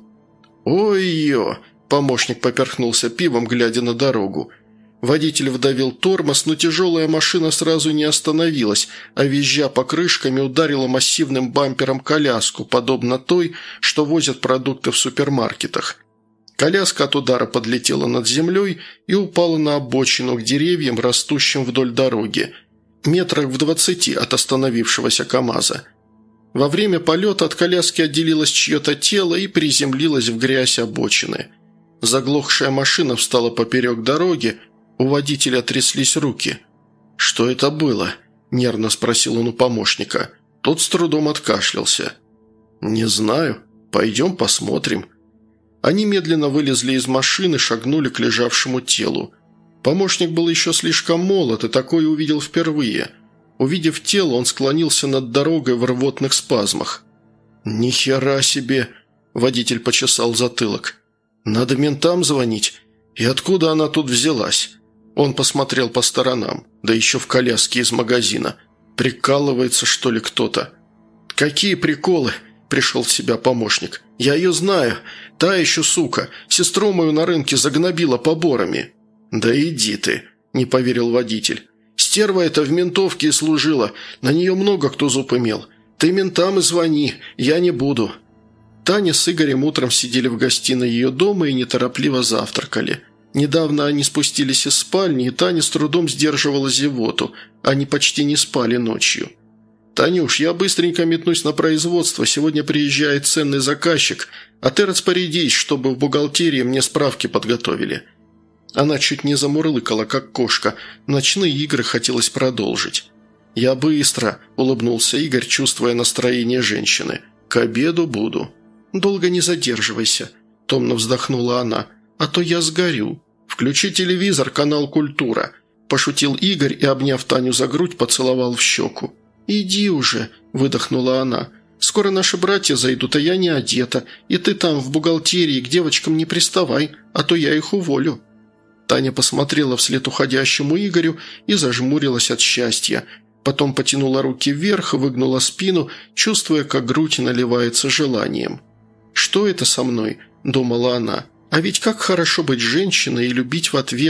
A: «Ой-ё!» – помощник поперхнулся пивом, глядя на дорогу. Водитель вдавил тормоз, но тяжелая машина сразу не остановилась, а визжа покрышками ударила массивным бампером коляску, подобно той, что возят продукты в супермаркетах. Коляска от удара подлетела над землей и упала на обочину к деревьям, растущим вдоль дороги, метрах в двадцати от остановившегося КамАЗа. Во время полета от коляски отделилось чье-то тело и приземлилось в грязь обочины. Заглохшая машина встала поперек дороги, у водителя тряслись руки. «Что это было?» – нервно спросил он у помощника. Тот с трудом откашлялся. «Не знаю. Пойдем посмотрим». Они медленно вылезли из машины, шагнули к лежавшему телу. Помощник был еще слишком молод и такое увидел впервые. Увидев тело, он склонился над дорогой в рвотных спазмах. «Ни хера себе!» – водитель почесал затылок. «Надо ментам звонить. И откуда она тут взялась?» Он посмотрел по сторонам, да еще в коляске из магазина. «Прикалывается, что ли, кто-то?» «Какие приколы?» – пришел в себя помощник. «Я ее знаю. Та еще сука. Сестру мою на рынке загнобила поборами». «Да иди ты», – не поверил водитель. «Стерва эта в ментовке и служила. На нее много кто зуб имел. Ты ментам и звони. Я не буду». Таня с Игорем утром сидели в гостиной ее дома и неторопливо завтракали. Недавно они спустились из спальни, и Таня с трудом сдерживала зевоту. Они почти не спали ночью. «Танюш, я быстренько метнусь на производство. Сегодня приезжает ценный заказчик, а ты распорядись, чтобы в бухгалтерии мне справки подготовили». Она чуть не замурлыкала, как кошка. Ночные игры хотелось продолжить. «Я быстро», – улыбнулся Игорь, чувствуя настроение женщины. «К обеду буду». «Долго не задерживайся», – томно вздохнула она. «А то я сгорю». «Включи телевизор, канал «Культура», – пошутил Игорь и, обняв Таню за грудь, поцеловал в щеку. «Иди уже», – выдохнула она. «Скоро наши братья зайдут, а я не одета. И ты там, в бухгалтерии, к девочкам не приставай, а то я их уволю». Таня посмотрела вслед уходящему Игорю и зажмурилась от счастья. Потом потянула руки вверх, выгнула спину, чувствуя, как грудь наливается желанием. «Что это со мной?» – думала она. «А ведь как хорошо быть женщиной и любить в ответ,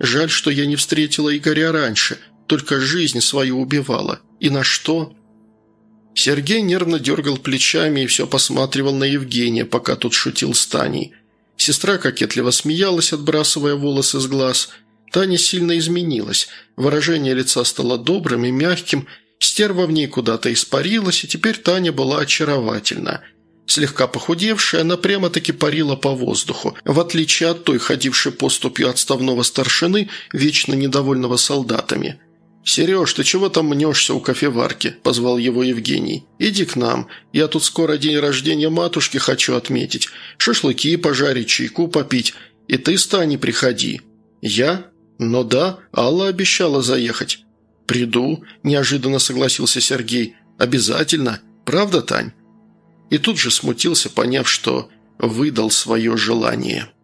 A: Жаль, что я не встретила Игоря раньше, только жизнь свою убивала. И на что?» Сергей нервно дергал плечами и все посматривал на Евгения, пока тот шутил с Таней. Сестра кокетливо смеялась, отбрасывая волосы с глаз. Таня сильно изменилась. Выражение лица стало добрым и мягким, стерва в ней куда-то испарилась, и теперь Таня была очаровательна. Слегка похудевшая, она прямо-таки парила по воздуху, в отличие от той, ходившей поступью отставного старшины, вечно недовольного солдатами. «Сереж, ты чего там мнешься у кофеварки?» – позвал его Евгений. «Иди к нам. Я тут скоро день рождения матушки хочу отметить. Шашлыки пожарить, чайку попить. И ты с Таней приходи». «Я? Ну да, Алла обещала заехать». «Приду», – неожиданно согласился Сергей. «Обязательно. Правда, Тань?» И тут же смутился, поняв, что выдал свое желание.